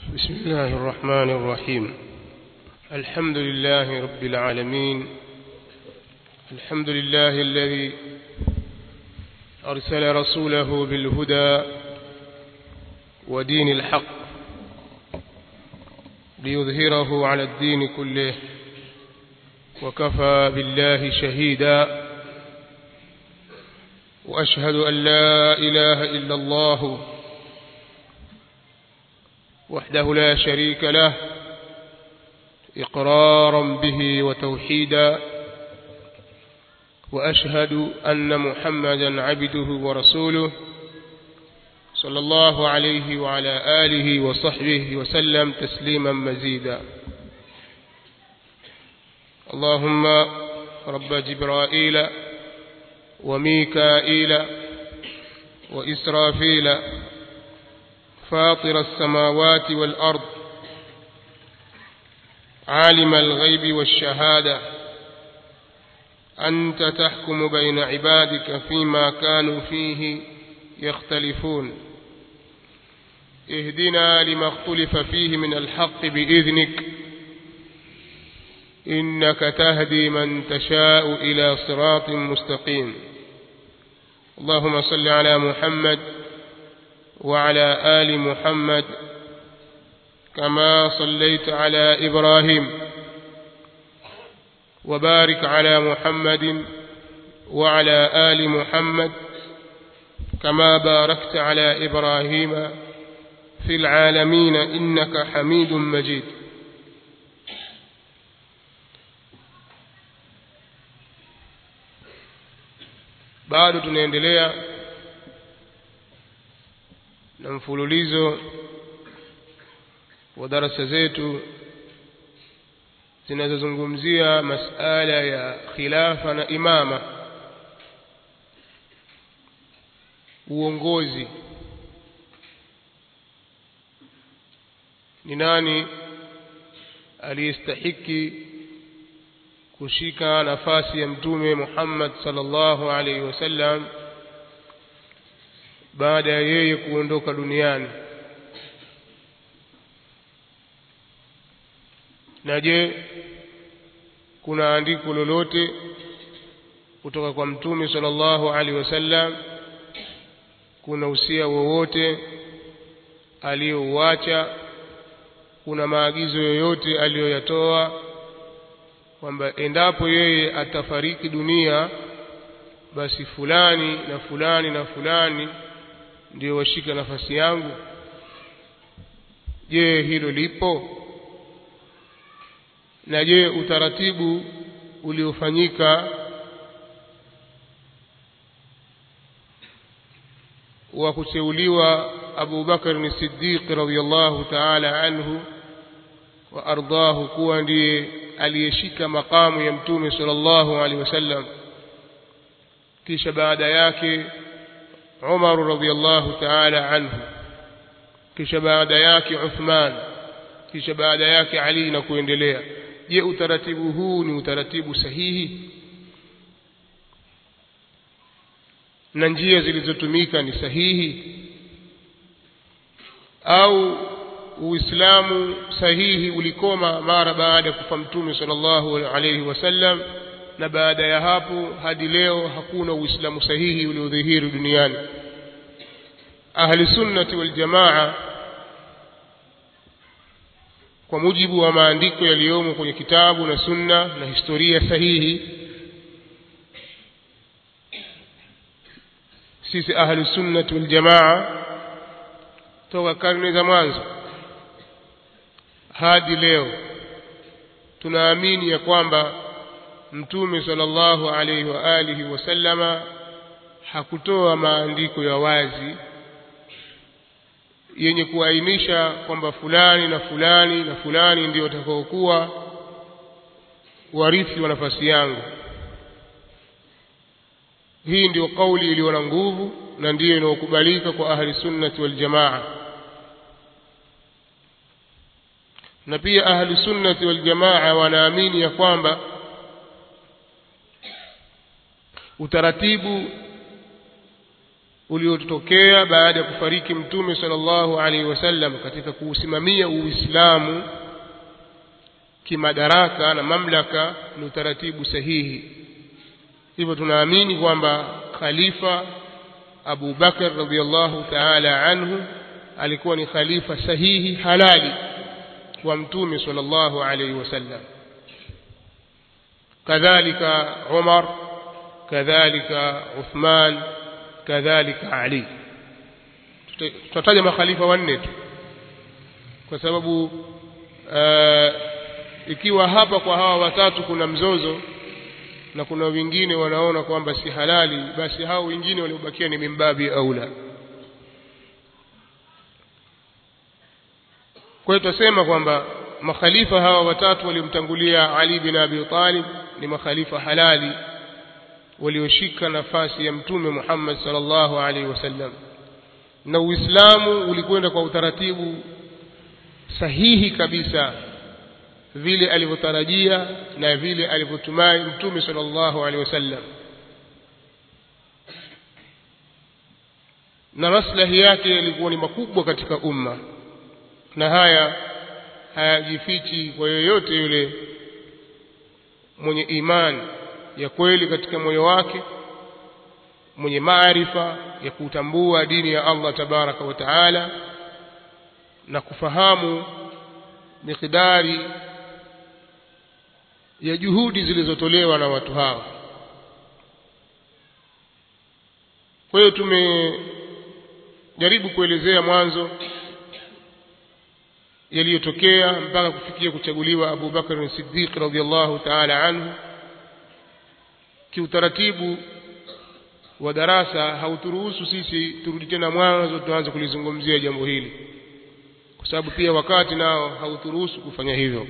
بسم الله الرحمن الرحيم. الحمد لله رب العالمين. الحمد لله الذي أرسل رسوله بالهدى ودين الحق ليظهره على الدين كله، وكفى بالله شهيدا، وأشهد أن لا إله إلا الله وحده لا شريك له إقرارا به وتوحيدا، وأشهد أن محمدا عبده ورسوله صلى الله عليه وعلى آله وصحبه وسلم تسليما مزيدا. اللهم رب جبرائيل وميكائيل وإسرافيل فاطر السماوات والأرض عالم الغيب والشهادة، أنت تحكم بين عبادك فيما كانوا فيه يختلفون، اهدنا لما اختلف فيه من الحق بإذنك، إنك تهدي من تشاء إلى صراط مستقيم. اللهم صل على محمد وعلى آل محمد كما صليت على إبراهيم، وبارك على محمد وعلى آل محمد كما باركت على إبراهيم في العالمين إنك حميد مجيد. bado tunaendelea na mfululizo wa darasa zetu zinazozungumzia masala ya khilafa na imama, uongozi. Ni nani aliyestahiki kushika nafasi ya Mtume Muhammad sallallahu alaihi wasallam baada ya yeye kuondoka duniani? Na je, kuna andiko lolote kutoka kwa Mtume sallallahu alaihi wasallam, kuna usia wowote aliyouacha, kuna maagizo yoyote aliyoyatoa kwamba endapo yeye atafariki dunia basi fulani na fulani na fulani ndio washika nafasi yangu? Je, hilo lipo? Na je, utaratibu uliofanyika wa kuteuliwa Abu Bakar as-Siddiq radhiyallahu ta'ala anhu wa ardhahu kuwa ndiye aliyeshika makamu ya Mtume sallallahu alaihi wasallam, kisha baada yake Umar radhiyallahu ta'ala anhu, kisha baada yake Uthman, kisha baada yake Ali na kuendelea? Je, utaratibu huu ni utaratibu sahihi na njia zilizotumika ni sahihi, au Uislamu sahihi ulikoma mara baada ya kufa Mtume sallallahu alaihi wasallam, na baada ya hapo hadi leo hakuna Uislamu sahihi uliodhihiri duniani? Ahli sunnati wal jamaa kwa mujibu wa maandiko yaliyomo kwenye kitabu na sunna na historia sahihi, sisi ahli sunnati wal jamaa toka karne za mwanzo hadi leo tunaamini ya kwamba Mtume sallallahu alaihi wa alihi wasallama hakutoa maandiko ya wazi yenye kuainisha kwamba fulani na fulani na fulani ndio watakaokuwa warithi wa nafasi yangu. Hii ndio kauli iliyo na nguvu na ndiyo inayokubalika kwa ahli sunnati wal jamaa. Na pia ahli sunnati wal jamaa wanaamini ya kwamba utaratibu uliotokea baada ya kufariki mtume sallallahu alaihi wasallam katika kuusimamia Uislamu kimadaraka na mamlaka ni utaratibu sahihi. Hivyo tunaamini kwamba khalifa Abu Bakar radhiyallahu ta'ala anhu alikuwa ni khalifa sahihi halali wa mtume sallallahu alaihi wasallam. kadhalika Umar, kadhalika Uthman, kadhalika Ali. Tutataja makhalifa wanne tu kwa sababu ikiwa hapa kwa hawa watatu kuna mzozo na kuna wengine wanaona kwamba si halali, basi hao wengine waliobakia ni mimbabi aula. Kwa hiyo tutasema kwamba makhalifa hawa watatu waliomtangulia Ali bin Abi Talib ni makhalifa halali walioshika nafasi ya mtume Muhammad sallallahu alaihi wasallam, na Uislamu ulikwenda kwa utaratibu sahihi kabisa vile alivyotarajia na vile alivyotumai mtume sallallahu alaihi wasallam, na maslahi yake yalikuwa ni makubwa katika umma, na haya hayajifichi kwa yoyote yule mwenye imani ya kweli katika moyo wake, mwenye maarifa ya kutambua dini ya Allah tabaraka wa taala na kufahamu mikidari ya juhudi zilizotolewa na watu hawa. Kwa hiyo tumejaribu kuelezea mwanzo yaliyotokea mpaka kufikia kuchaguliwa Abu Bakr as-Siddiq radhiyallahu ta'ala anhu. Kiutaratibu wa darasa hauturuhusu sisi turudi tena mwanzo tuanze kulizungumzia jambo hili, kwa sababu pia wakati nao hauturuhusu kufanya hivyo.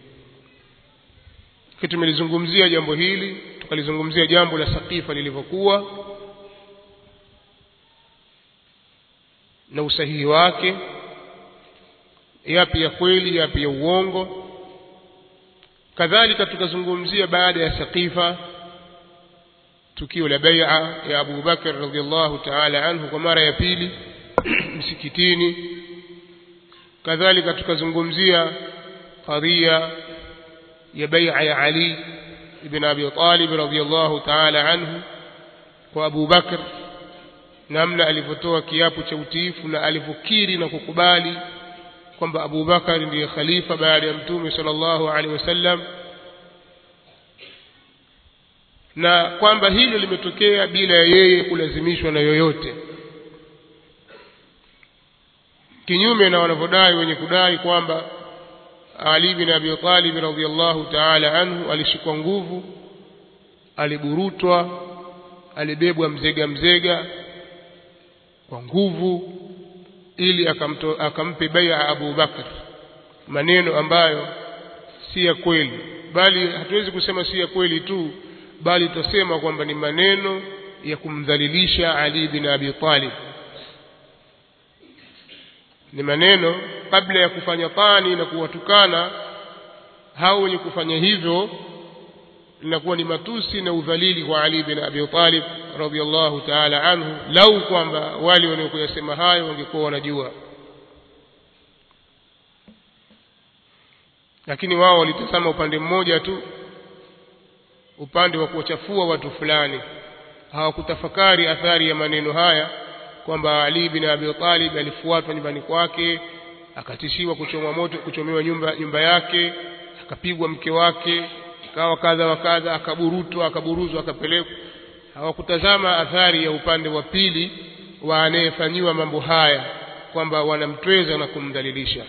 Tumelizungumzia jambo hili, tukalizungumzia jambo la Saqifa lilivyokuwa na usahihi wake, yapi ya kweli yapi ya uongo. Kadhalika tukazungumzia baada ya Saqifa tukio la bai'a ya Abu Bakr radhiyallahu ta'ala anhu kwa mara ya pili msikitini. Kadhalika tukazungumzia qadhiya ya bai'a ya Ali ibn Abi Talib radhiyallahu ta'ala anhu kwa Abu Bakr, namna alivyotoa kiapo cha utiifu na alivyokiri na kukubali kwamba Abu Bakar ndiye khalifa baada ya mtume sallallahu alaihi wasallam, na kwamba hilo limetokea bila yeye kulazimishwa na yoyote, kinyume na wanavodai wenye kudai kwamba Ali bin Abi Talib radhiyallahu ta'ala anhu alishikwa nguvu, aliburutwa, alibebwa mzega kwa nguvu ili akampe bai'a Abu Bakr, maneno ambayo si ya kweli. Bali hatuwezi kusema si ya kweli tu, bali tutasema kwamba ni maneno ya kumdhalilisha Ali bin Abi Talib. Ni maneno kabla ya kufanya tani na kuwatukana hao wenye kufanya hivyo, linakuwa ni matusi na udhalili kwa Ali bin Abi Talib radhiyallahu ta'ala anhu, lau kwamba wale wanaokuyasema hayo wangekuwa wanajua. Lakini wao walitazama upande mmoja tu, upande wa kuwachafua watu fulani. Hawakutafakari athari ya maneno haya kwamba Ali bin Abi Talib alifuatwa nyumbani kwake, akatishiwa kuchomwa moto, kuchomewa nyumba yake, akapigwa mke wake, akawa kadha wa kadha, akaburutwa, akaburuzwa, akapelekwa. Hawakutazama athari ya upande wa pili wa anayefanyiwa mambo haya, kwamba wanamtweza na kumdhalilisha.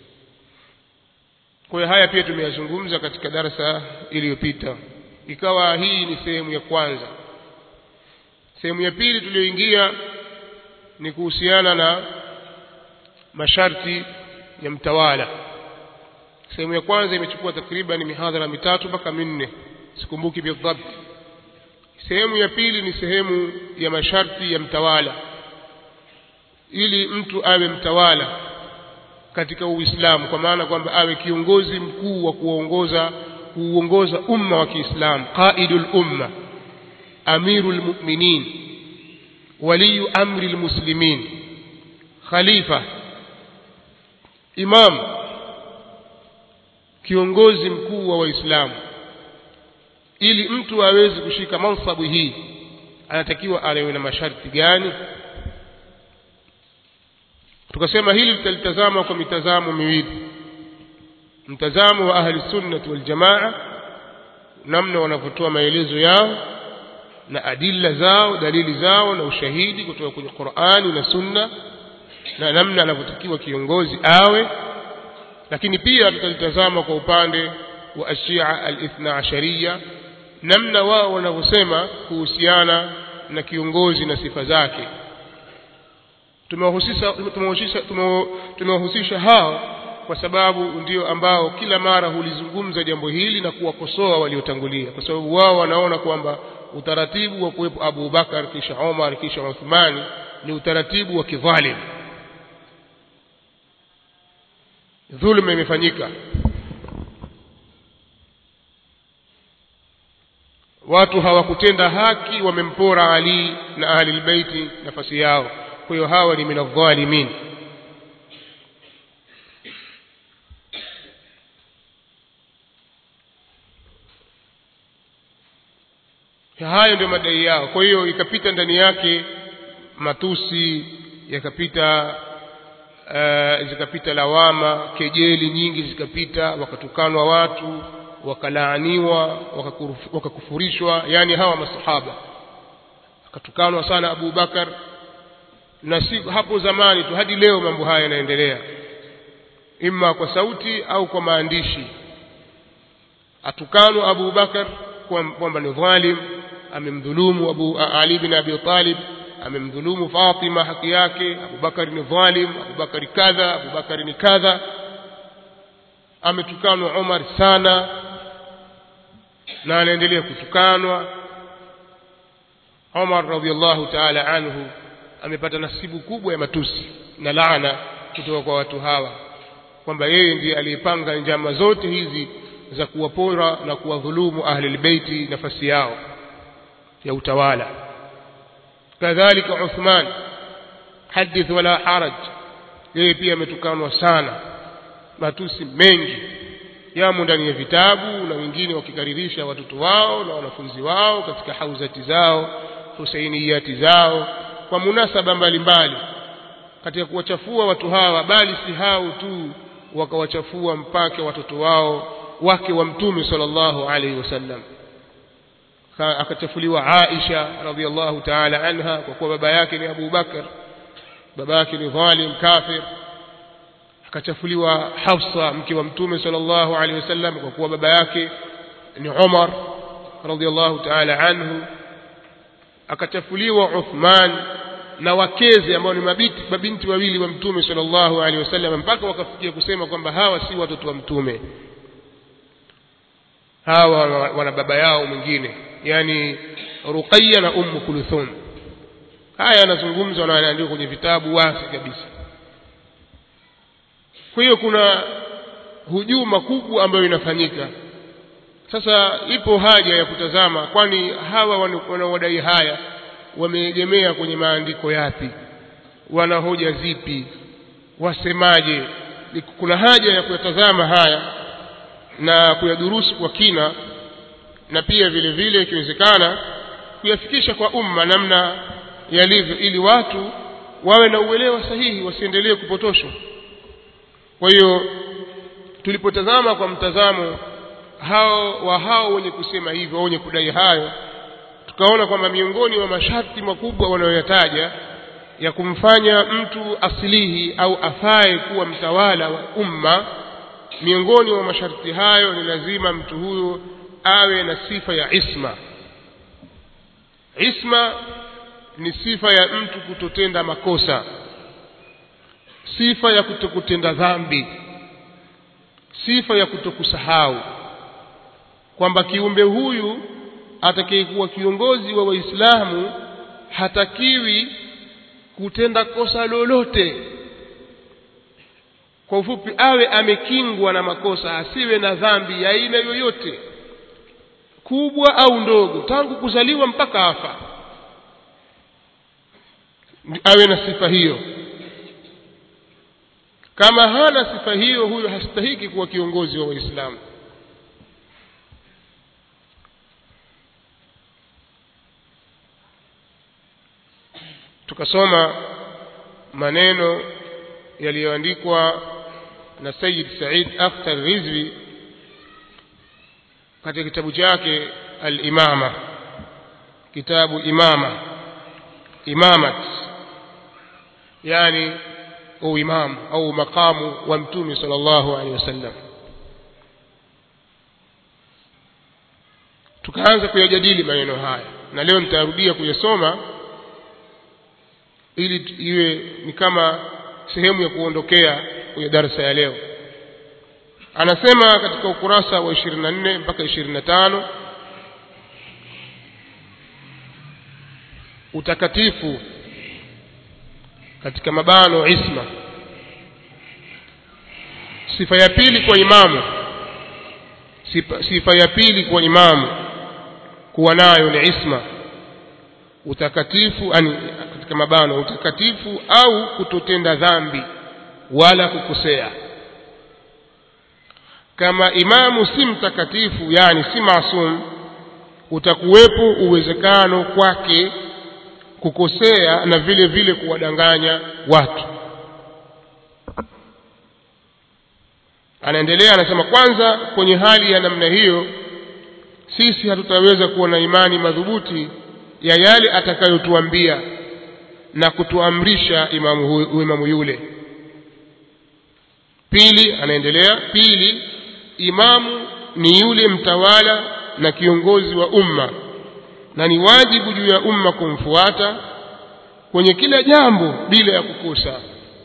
Kwa haya pia tumeyazungumza katika darasa iliyopita. Ikawa hii ni sehemu ya kwanza. Sehemu ya pili tuliyoingia ni kuhusiana na masharti ya mtawala. Sehemu ya kwanza imechukua takriban mihadhara 3 mpaka 4, sikumbuki bidhabt. Sehemu ya pili ni sehemu ya masharti ya mtawala, ili mtu awe mtawala katika Uislamu, kwa maana kwamba awe kiongozi mkuu wa kuongoza umma wa Kiislamu, qaidul umma, amirul mu'minin, waliyu amri almuslimin, khalifa, imam, kiongozi mkuu wa Waislamu. Ili mtu aweze kushika mansabu hii anatakiwa awe na masharti gani? Tukasema hili tutalitazama kwa mitazamo miwili: mtazamo wa ahli sunnah wal jamaa, namna wanavyotoa maelezo yao na adilla zao, dalili zao na ushahidi kutoka kwenye Qur'ani na Sunna, na namna anavyotakiwa kiongozi awe. Lakini pia tutalitazama kwa upande wa Ashia al-Ithna Ashariya, namna wao wanavyosema kuhusiana na kiongozi na sifa zake. Tumewahusisha hao kwa sababu ndio ambao kila mara hulizungumza jambo hili na kuwakosoa waliotangulia, kwa sababu wao wanaona kwamba utaratibu wa kuwepo Abu Bakar kisha Umar kisha Uthman ni utaratibu wa kidhalim. Dhulma imefanyika, watu hawakutenda haki, wamempora Ali na ahli albayti nafasi yao. Kwa hiyo hawa ni minadh-dhalimin. Hayo ndio madai yao. Kwa hiyo ikapita ndani yake matusi, zikapita lawama, kejeli nyingi zikapita, wakatukanwa watu, wakalaaniwa, wakakufurishwa. Yani hawa masahaba wakatukanwa sana Abu Bakar, na si hapo zamani tu, hadi leo mambo haya yanaendelea, imma kwa sauti au kwa maandishi. Atukanwa Abu Bakar kwamba ni dhalim, amemdhulumu Ali bin Abi Talib, amemdhulumu Fatima haki yake, Abu Bakar ni dhalim, Abu Bakar kadha, Abu Bakar ni kadha. Ametukanwa Umar sana na anaendelea kutukanwa. Umar radhiyallahu ta'ala anhu amepata nasibu kubwa ya matusi na laana kutoka kwa watu hawa, kwamba yeye ndiye aliyepanga njama zote hizi za kuwapora na kuwadhulumu ahli albayti nafasi yao ya utawala. Kadhalika Uthman, hadith wala haraj, yeye pia ametukanwa sana, matusi mengi yamo ndani ya vitabu, na wengine wakikaririsha watoto wao na wanafunzi wao katika hauzati zao, husainiyati zao, kwa munasaba mbalimbali, katika kuwachafua watu hawa. Bali si hao tu, wakawachafua mpaka watoto wao, wake wa Mtume sallallahu alaihi wasallam. Akachafuliwa Aisha radhiallahu ta'ala anha kwa kuwa baba yake ni Abu Bakar, baba yake ni dhalim kafir. Akachafuliwa Hafsa mke wa Mtume sallallahu alaihi wasallam kwa kuwa baba yake ni Umar radhiallahu ta'ala anhu. Akachafuliwa Uthman na wakeze ambao ni mabinti wawili wa Mtume sallallahu alaihi wasallam, mpaka wakafikia kusema kwamba hawa si watoto wa Mtume, hawa wana baba yao mwingine, yani Ruqayya na Kulthum. Haya yanazungumzwa na yanaandikwa kwenye vitabu wazi kabisa. Kwa hiyo kuna hujuma kubwa ambayo inafanyika. Sasa ipo haja ya kutazama, kwani hawa wanaodai haya wameegemea kwenye maandiko yapi, wana hoja zipi, wasemaje? Kuna haja ya kuyatazama haya na kuyadurusu kwa kina, na pia vile vile ikiwezekana kuyafikisha kwa umma namna yalivyo, ili watu wawe na uelewa sahihi, wasiendelee kupotoshwa. Kwa hiyo tulipotazama kwa mtazamo hao wenye kusema hivyo, wenye kudai hayo, tukaona kwamba miongoni mwa masharti makubwa wanayoyataja ya kumfanya mtu asilihi au afae kuwa mtawala wa umma, miongoni mwa masharti hayo ni lazima mtu huyo awe na sifa ya isma. Isma ni sifa ya mtu kutotenda makosa, sifa ya kutokutenda dhambi, sifa ya kutokusahau, kwamba kiumbe huyu atakayekuwa kiongozi wa Waislamu hatakiwi kutenda kosa lolote. Kwa ufupi, awe amekingwa na makosa, asiwe na dhambi ya aina yoyote, kubwa au ndogo, tangu kuzaliwa mpaka afa. awe na sifa hiyo. Kama hana sifa hiyo, huyo hastahiki kuwa kiongozi wa Waislamu. Tukasoma maneno yaliyoandikwa na Sayyid Said Akhtar Rizvi katika kitabu chake Al-Imama, kitabu imamat, yani imam au makamu wa Mtume sallallahu alaihi wasallam. Tukaanza kuyajadili maneno haya, na leo nitarudia kuyasoma ili iwe ni kama sehemu ya kuondokea kwenye darasa ya leo. Anasema katika ukurasa wa 24 mpaka 25, utakatifu katika mabano isma. Sifa ya pili kwa imamu kuwa nayo ni isma, utakatifu, katika mabano utakatifu au kutotenda dhambi wala kukosea. Kama imamu si mtakatifu, yani si maasum, utakuwepo uwezekano kwake kukosea na vile vile kuwadanganya watu. Anaendelea, anasema kwanza, kwenye hali ya namna hiyo sisi hatutaweza kuwa na imani madhubuti ya yale atakayotuambia na kutuamrisha imamu yule. Pili, anaendelea, pili, imamu ni yule mtawala na kiongozi wa umma, na ni wajibu juu ya umma kumfuata kwenye kila jambo bila ya kukosa.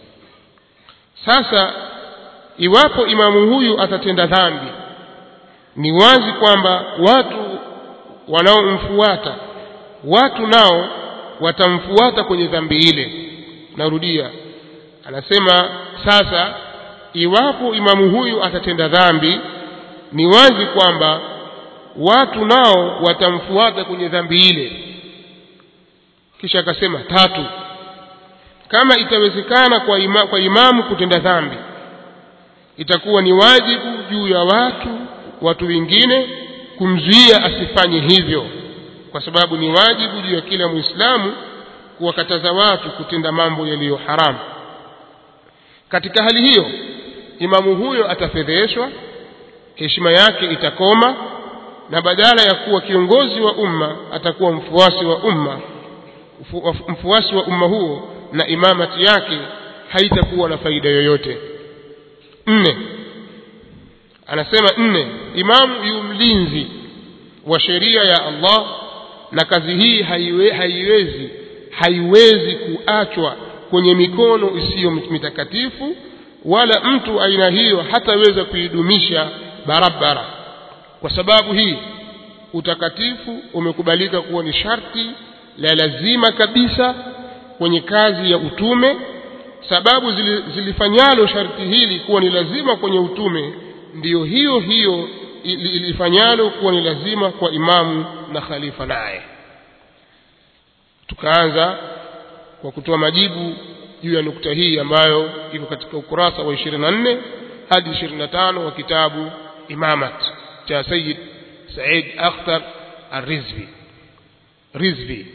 Sasa iwapo imamu huyu atatenda dhambi, ni wazi kwamba watu wanaomfuata, watu nao watamfuata kwenye dhambi ile. Narudia, anasema sasa iwapo imamu huyu atatenda dhambi, ni wazi kwamba watu nao watamfuata kwenye dhambi ile. Kisha akasema tatu, kama itawezekana kwa imamu kutenda dhambi, itakuwa ni wajibu juu ya watu wengine kumzuia asifanye hivyo, kwa sababu ni wajibu juu ya kila Muislamu kuwakataza watu kutenda mambo yaliyo haramu. Katika hali hiyo, imamu huyo atafedheshwa, heshima yake itakoma, na badala ya kuwa kiongozi wa umma atakuwa mfuasi wa umma huo, na imamati yake haitakuwa na faida yoyote. 4, anasema 4, imamu yu mlinzi wa sheria ya Allah, na kazi hii haiwezi kuachwa kwenye mikono isiyo mitakatifu, wala mtu aina hiyo hataweza kuidumisha barabara. Kwa sababu hii utakatifu umekubalika kuwa ni sharti la lazima kabisa kwenye kazi ya utume. Sababu zilifanyalo sharti hili kuwa ni lazima kwenye utume ndiyo hiyo ilifanyalo kuwa ni lazima kwa imamu na khalifa naye. Tukaanza kwa kutoa majibu juu ya nukta hii ambayo iko katika ukurasa wa 24 hadi 25 wa kitabu Imamat cha Sayyid Said Akhtar Rizvi.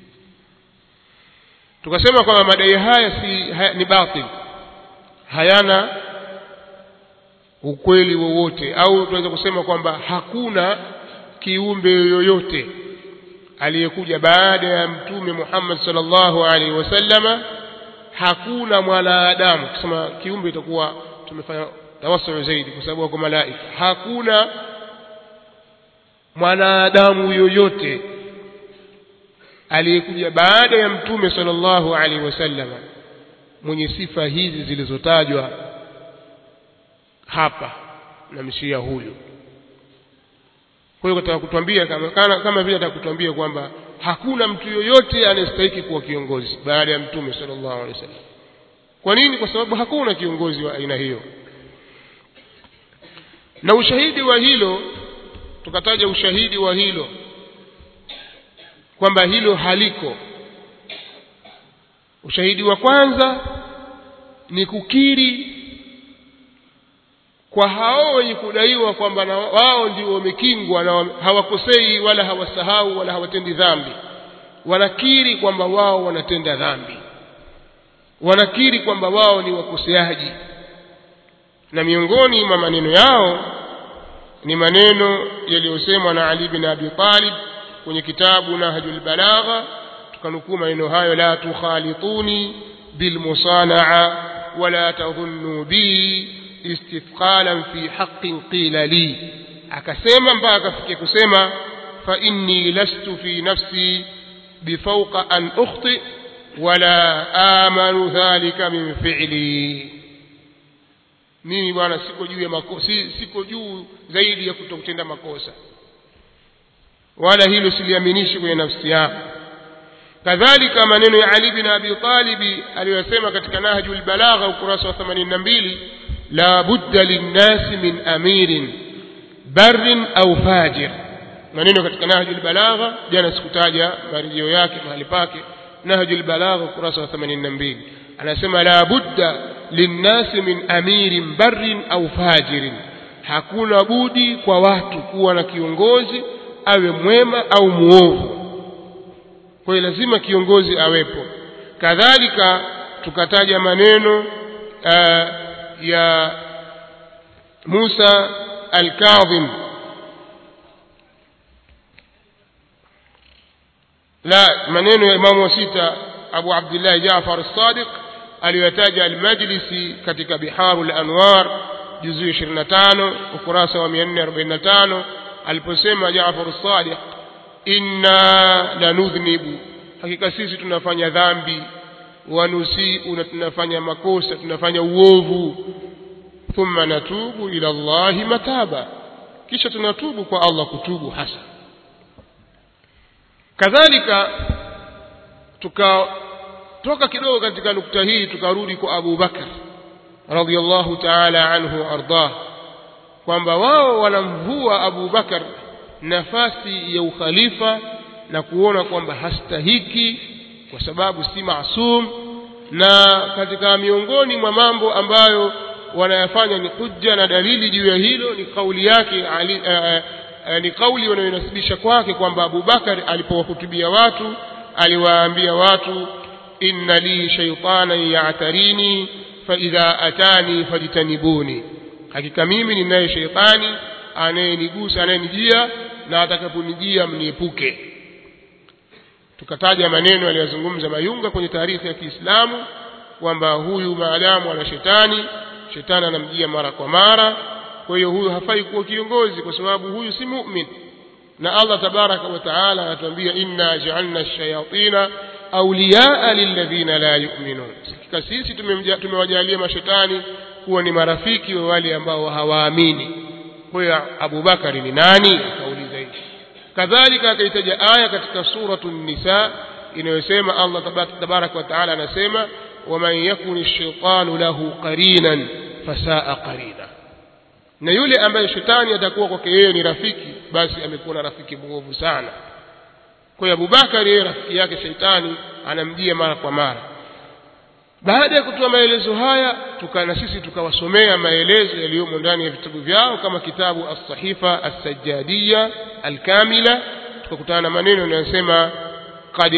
Tukasema kwamba madai haya ni batil, hayana ukweli wowote, au tunaweza kusema kwamba hakuna kiumbe yoyote aliyekuja baada ya Mtume Muhammad sallallahu alaihi wasallama, hakuna mwanadamu. Kusema kiumbe itakuwa tumefanya tawassul zaidi, kwa sababu wako malaika. Hakuna mwanadamu yoyote aliyekuja baada ya Mtume sallallahu alaihi wasallama mwenye sifa hizi zilizotajwa hapa na mshia huyu. Kwa hiyo nataka kutuambia kama vile atakutuambia kwamba hakuna mtu yoyote anayestahili kuwa kiongozi baada ya Mtume sallallahu alaihi wasallam. Kwa nini? Kwa sababu hakuna kiongozi wa aina hiyo. Na ushahidi wa hilo, tukataja ushahidi wa hilo kwamba hilo haliko. ushahidi wa kwanza ni kukiri kwa hao wenye kudaiwa kwamba wao ndio wamekingwa na hawakosei wala hawasahau wala hawatendi dhambi. Wanakiri kwamba wao wanatenda dhambi, wanakiri kwamba wao ni wakoseaji. Na miongoni mwa maneno yao ni maneno yaliyosemwa na Ali bin Abi Talib kwenye kitabu Nahjul Balagha, tukanukuu maneno hayo: la tukhalituni bilmusana'a wala tadhunnu bi istithqalan fi haqqin qila li. Akasema mpaka akafikia kusema fa inni lastu fi nafsi bifawqa an ukhti wala amanu dhalika min fi'li. Mimi bwana siko juu ya makosa, siko juu zaidi ya kutotenda makosa, wala hilo siliaminishi kwenye nafsi yangu. Kadhalika maneno ya Ali bin Abi Talib aliyosema katika Nahjul Balagha ukurasa wa 82: la budda linnasi min amirin barrin au fajir. Maneno katika Nahjul Balagha, jana sikutaja marejeo yake mahali pake, Nahjul Balagha ukurasa wa 82. Anasema la budda linnasi min amirin barrin au fajirin, hakuna budi kwa watu kuwa na kiongozi awe mwema au muovu. Kwa hiyo lazima kiongozi awepo. Kadhalika tukataja maneno ya Musa al-Kadhim, maneno ya Imamu wa sita Abu Abdullah Jaafar as-Sadiq aliyotaja al-Majlisi katika Biharul Anwar juzu 25 ukurasa wa 445 aliposema Jaafar as-Sadiq: inna lanudhnibu, hakika sisi tunafanya dhambi, wa nusiu, na tunafanya makosa, tunafanya uovu, thumma natubu ila Allahi mataba, kisha tunatubu kwa Allah kutubu hasa. Kadhalika tukatoka kidogo katika nukta hii tukarudi kwa Abu Bakar radhiyallahu ta'ala anhu ardah, kwamba wao wanamvua Abu Bakar nafasi ya ukhalifa na kuona kwamba hastahiki kwa sababu si maasum. Na katika miongoni mwa mambo ambayo wanayafanya ni hujja na dalili juu ya hilo ni kauli yake ni kauli wanayonasibisha kwake kwamba Abu Bakar alipowahutubia watu aliwaambia watu: inna li shaytanan ya'tarini fa idha atani fajtanibuni, hakika mimi ninaye shaytani anayenigusa, anayenijia, na atakaponijia mniepuke. Tukataja maneno aliyozungumza Mayunga kwenye taarikhi ya Kiislamu kwamba huyu maadamu ana shetani anamjia mara kwa mara, kwa hiyo huyu hafai kuwa kiongozi kwa sababu huyu si mu'min. Na Allah tabaraka wa taala anatuambia: inna ja'alna ash-shayatina awliya'a lilladhina la yu'minun, sisi tumewajalia mashetani kuwa ni marafiki wa wale ambao hawaamini. Kwa hiyo Abu Bakari ni nani? Akauliza hivi. Kadhalika akaitaja aya katika suratul Nisa inayosema Allah tabaraka wa taala anasema: waman yakuni ash-shaytanu lahu qarinan fasaa qarina, na yule ambaye shetani atakuwa kwake yeye ni rafiki, basi amekuwa na rafiki mwovu sana. Kwa hiyo Abu Bakari yeye rafiki yake shetani anamjia mara kwa mara. Baada ya kutoa maelezo haya na sisi tukawasomea maelezo yaliyomo ndani ya vitabu vyao kama kitabu As-Sahifa As-Sajjadiyya Al-Kamila, tukakutana na maneno yanayosema: qad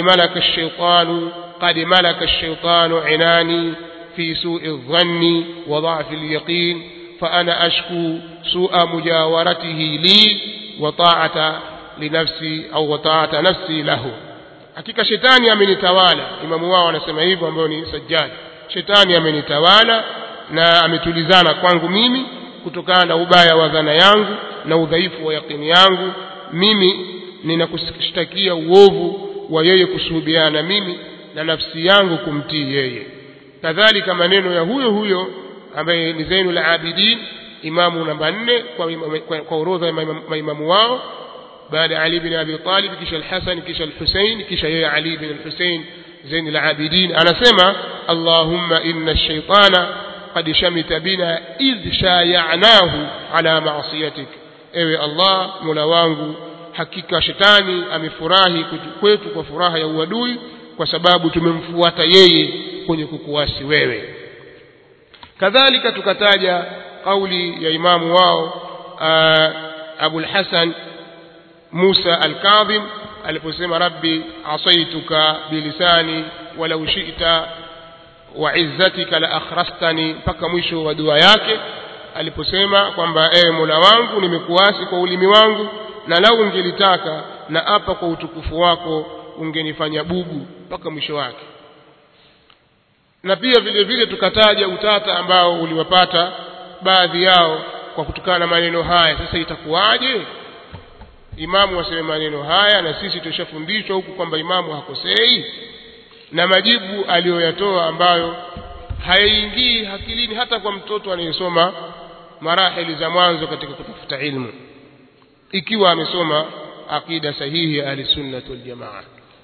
malaka ash-shaytanu inani fi su'i adh-dhanni wa dha'fi al-yaqin fa ana ashku su'a mujawaratihi li wa ta'ata li nafsi au wa ta'ata nafsi lahu. Hakika shetani amenitawala. Imamu wao anasema hivyo, ambao ni Sajjad: shetani amenitawala na ametulizana kwangu mimi kutokana na ubaya wa dhana yangu na udhaifu wa yaqini yangu. Mimi ninakushtakia uovu wa yeye kusuhubiana na mimi na nafsi yangu kumtii yeye. Kadhalika maneno ya huyo ambaye ni Zainul Abidin, imamu namba 4 kwa orodha ya maimamu wao, baada Ali bin Abi Talib, kisha al-Hasan, kisha al-Husayn, kisha yeye Ali bin al-Husayn Zainul Abidin, anasema: Allahumma inna ash-shaytana qad shamita bina idh shaya'nahu ala ma'siyatik, ewe Allah Mola wangu, hakika shetani amefurahi kwetu kwa furaha ya uadui kwa sababu tumemfuata yeye kwenye kukuasi wewe. Kadhalika tukataja kauli ya imamu wao Abu al-Hasan Musa al-Kadhim aliposema rabbi asaituka bilisani walau shi'ta wa izzatika la akhrastani, mpaka mwisho wa dua yake aliposema kwamba ewe Mola wangu nimekuasi kwa ulimi wangu na lau ungelitaka na hapa kwa utukufu wako ungenifanya bubu, mpaka mwisho wake. Na pia vile vile tukataja utata ambao uliwapata baadhi yao kwa kutokana na maneno haya. Sasa itakuwaje imamu waseme maneno haya na sisi tushafundishwa huku kwamba imamu hakosei, na majibu aliyoyatoa ambayo hayaingii akilini hata kwa mtoto anayesoma marahili za mwanzo katika kutafuta ilmu, ikiwa amesoma aqida sahihi ya ahli-sunnah wal jamaa.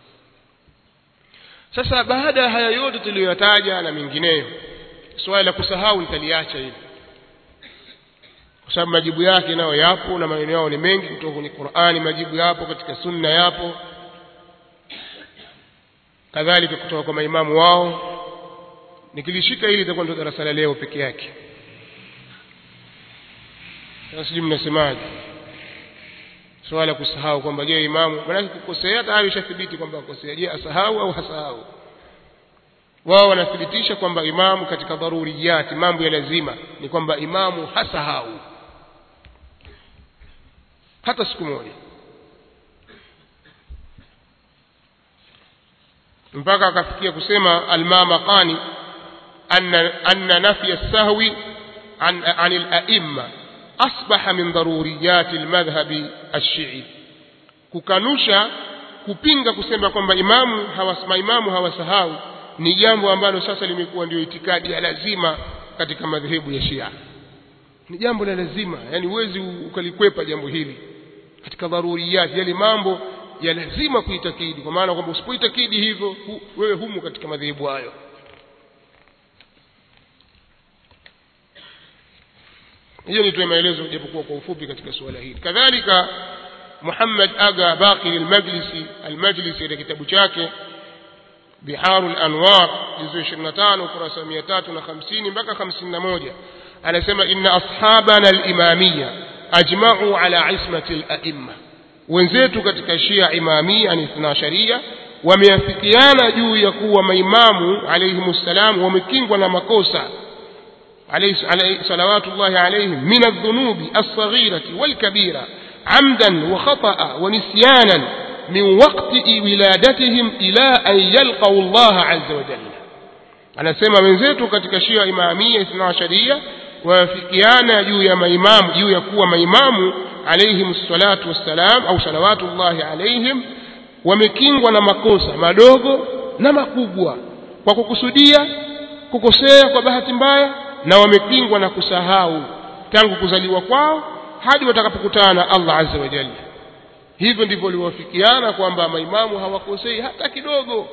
Sasa baada ya haya yote tuliyotaja na mengineyo, swali la kusahau nitaliacha hili kwa sababu majibu yake nayo yapo na maneno yao ni mengi kutoka kwenye Qur'ani, majibu yapo katika sunna yapo, kadhalika kutoka kwa maimamu wao. Nikilishika hili itakuwa ndio darasa la leo peke yake. Sasa sijui mnasemaje swala la kusahau kwamba je imamu maana kukosea tayari shathibiti kwamba akosea, je asahau au hasahau? Wao wanathibitisha kwamba imamu katika dharuriyati, mambo ya lazima, ni kwamba imamu hasahau hata siku moja, mpaka akafikia kusema al-Mamaqani anna nafi as-sahwi an al-a'imma asbaha min daruriyati al-madhhabi ash-Shi'i, kukanusha kupinga kusema kwamba imamu hawasahau ni jambo ambalo sasa limekuwa ndio itikadi ya lazima katika madhehebu ya Shia. Ni jambo la lazima, yani huwezi ukalikwepa jambo hili katika dharuriyat, yale mambo ya lazima kuitakidi, kwa maana kwamba usipoitakidi hivyo wewe humu katika madhehebu hayo. Hiyo ni maelezo japokuwa kwa ufupi katika suala hili. Kadhalika Muhammad Aga Baqir al-Majlisi katika kitabu chake Biharul Anwar juzu 25 ukurasa 350 mpaka 51 anasema inna ashabana al-imamiyya ajma'u ala ismati al-a'imma, wenzetu katika Shia imamia ni Ithnasharia wameafikiana juu ya kuwa maimamu alayhimus salam wamekingwa na makosa alayhi salawatullahi alayhim min adh-dhunubi as-saghirati wal-kabira amdan wa khata'a wa nisyanan min waqti wiladatihim ila an yalqaw Allah azza wa jalla. Anasema wenzetu katika Shia imamia Ithnasharia wafikiana juu ya maimamu, juu ya kuwa maimamu alayhim salatu wassalam au salawatullahi alayhim wamekingwa na makosa madogo na makubwa kwa kukusudia, kukosea kwa bahati mbaya, na wamekingwa na kusahau tangu kuzaliwa kwao hadi watakapokutana na Allah azza wa jalla. Hivyo ndivyo waliwafikiana kwamba maimamu hawakosei hata kidogo,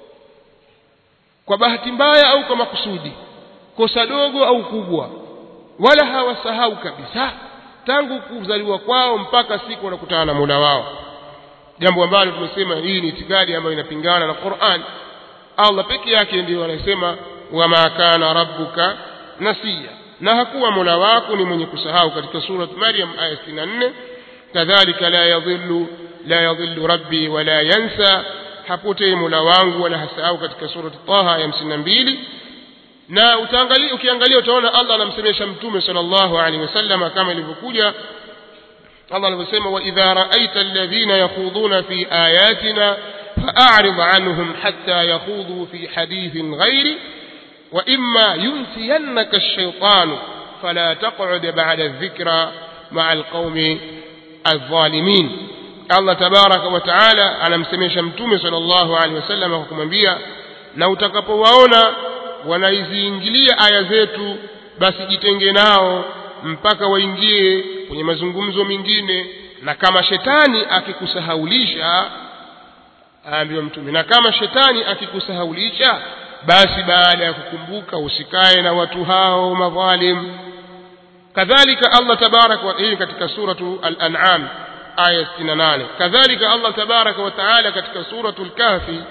kwa bahati mbaya au kwa makusudi, kosa dogo au kubwa, wala hawasahau kabisa tangu kuzaliwa kwao mpaka siku wanakutana na Mola wao, jambo ambalo tumesema hii ni itikadi ambayo inapingana na Qur'an. Allah peke yake ndiye anasema wama kana rabbuka nasiya, na hakuwa Mola wako ni mwenye kusahau, katika sura Maryam aya 64. kadhalika la yadhillu rabbi wala yansa, hapotei Mola wangu wala hasahau, katika sura Taha aya 52. na ukiangalia utaona Allah anamsemesha mtume sallallahu alaihi wasallam kama ilivyokuja Allah alivyosema wa idha ra'aita alladhina yakhuduna fi ayatina fa'arid anhum hatta yakhudu fi hadithin ghairi wa imma yunsiyannaka ash-shaytanu fala taq'ud ba'da adh-dhikra ma'a al-qaumi adh-dhalimin. Allah tabaraka wa taala anamsemesha mtume sallallahu alaihi wasallam kwa kumwambia, na utakapowaona wanaiziingilia aya zetu basi jitenge nao mpaka waingie kwenye mazungumzo mengine, na kama shetani akikusahaulisha, aambiwa mtume, na kama shetani akikusahaulisha basi baada ya kukumbuka usikae na watu hao madhalim. kadhalika Allah tabaraka wa taala katika suratu al-an'am aya 68, kadhalika Allah tabaraka wa taala katika suratu al-kahfi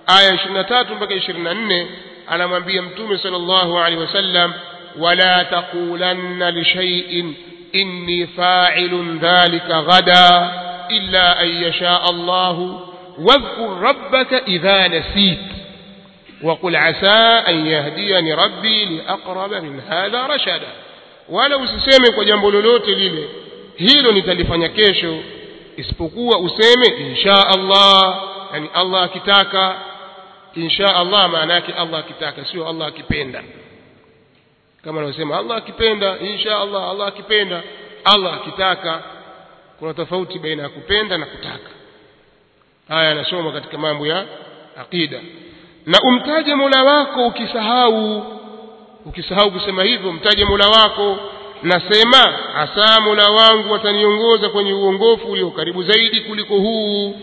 aya 23 mpaka 24 anamwambia mtume sallallahu alaihi wasallam wala taqulanna li shay'in inni fa'ilun dhalika ghada illa an yasha Allah wadhkur rabbaka idha nasit وقل عسى أن يهديني ربي لأقرب من هذا رشدا wala usiseme kwa jambo lolote lile hilo nitalifanya kesho isipokuwa useme insha Allah, yani Allah akitaka. Insha Allah maana yake Allah akitaka, sio Allah akipenda. Kama anasema Allah akipenda, insha Allah, Allah akipenda, Allah akitaka. Kuna tofauti baina ya kupenda na kutaka. Haya yanasoma katika mambo ya aqida. Na umtaje Mola wako ukisahau kusema hivyo, mtaje Mola wako. Nasema asa Mola wangu ataniongoza kwenye uongofu ulio karibu zaidi kuliko huu.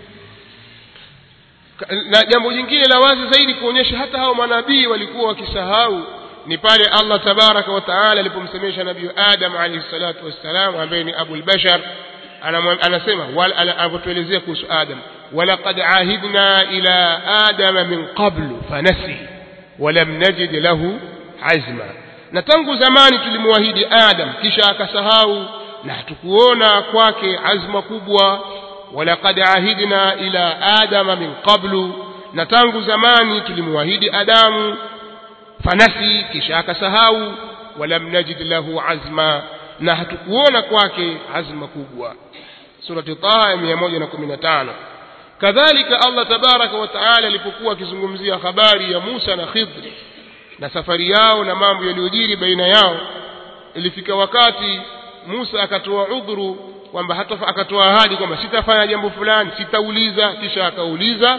Na jambo jingine la wazi zaidi kuonyesha hata hao manabii walikuwa wakisahau ni pale Allah tabaraka wa taala alipomsemesha nabii Adam alayhi salatu wassalam ambaye ni Abul Bashar. Anasema alipotuelezea kuhusu Adam, walaqad ahidna ila Adam min qablu fanasi walam najid lahu azma, na tangu zamani tulimwahidi Adam kisha akasahau na hatukuona kwake azma kubwa. walaqad ahidna ila Adam min qablu, na tangu zamani tulimwahidi Adamu fanasi kisha akasahau, walam najid lahu azma, na hatukuona kwake azma kubwa. Surati Taha 115. Kadhalika Allah tabaraka wa taala alipokuwa akizungumzia habari ya Musa na Khidr na safari yao na mambo yaliyojiri baina yao, ilifika wakati Musa akatoa udhuru kwamba akatoa ahadi kwamba sitafanya jambo fulani, sitauliza. Kisha akauliza.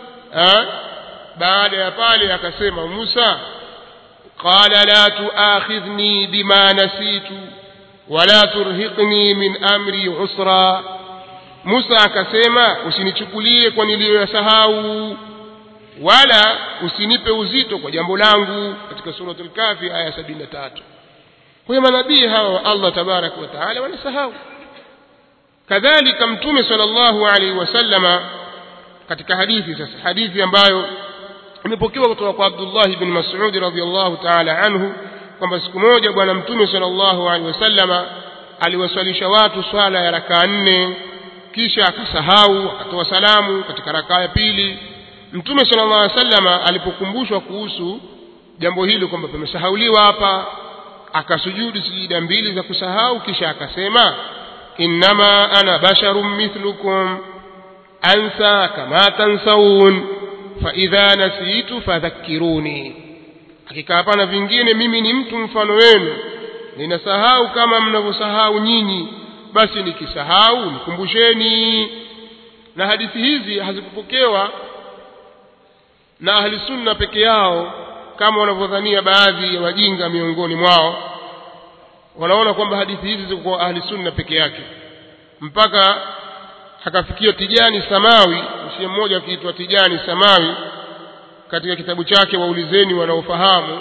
Baada ya pale akasema Musa, qala la tuakhidhni bima nasitu wala turhiqni min amri usra. Musa akasema usinichukulie kwa niliyosahau wala usinipe uzito kwa jambo langu, katika suratul Kafi aya 73. Kwa hiyo manabii hawa Allah tabaraka wa taala wanasahau. Kadhalika mtume sallallahu alaihi wasallama katika hadithi, sasa hadithi ambayo imepokewa kutoka kwa Abdullah ibn Mas'ud radhiyallahu ta'ala anhu kwamba siku moja bwana mtume sallallahu alaihi wasallama aliwaswalisha watu swala ya rakaa 4 kisha akasahau, akatoa salamu katika rakaa ya pili. Mtume sallallahu alaihi wasallama alipokumbushwa kuhusu jambo hilo kwamba pamesahauliwa hapa, akasujudu sijida 2 za kusahau, kisha akasema innama ana basharun mithlukum ansa kama tansawun fa idha nasitu fadhakkiruni, hakika hapana vingine, mimi ni mtu mfano wenu, ninasahau kama mnavyosahau nyinyi, basi nikisahau nikumbusheni. Na hadithi hizi hazikupokewa na ahli sunna peke yao kama wanavyodhania baadhi ya wajinga miongoni mwao. Wanaona kwamba hadithi hizi ziko kwa ahli sunna peke yake, mpaka akafikia Tijani Samawi, mshia mmoja akiitwa Tijani Samawi, katika kitabu chake Waulizeni wanaofahamu,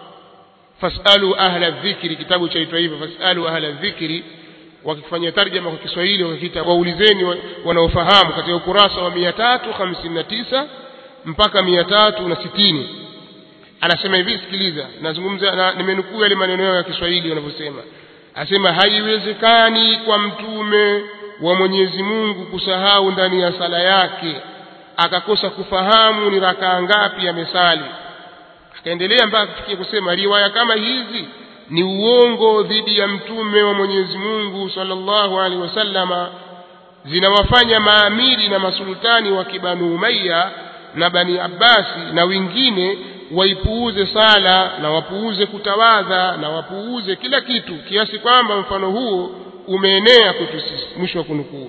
fasalu ahla dhikri, kitabu chaitwa hivyo fasalu ahla dhikri, wakifanya tarjuma kwa Kiswahili wakakiita Waulizeni wanaofahamu, katika ukurasa wa 359 mpaka 360. Anasema hivi, sikiliza, nazungumza na nimenukuu yale maneno yao ya Kiswahili wanavyosema. Asema haiwezekani kwa mtume wa Mwenyezi Mungu kusahau ndani ya sala yake akakosa kufahamu ni rakaa ngapi amesali. Akaendelea mpaka kufikia kusema riwaya kama hizi ni uongo dhidi ya mtume wa Mwenyezi Mungu sallallahu alaihi wasallama, zinawafanya maamiri na masultani wa Banu Umayya na Bani Abbasi na wengine waipuuze sala na wapuuze kutawadha na wapuuze kila kitu, kiasi kwamba mfano huo umeenea kwetu sisi. Mwisho wa kunukuu.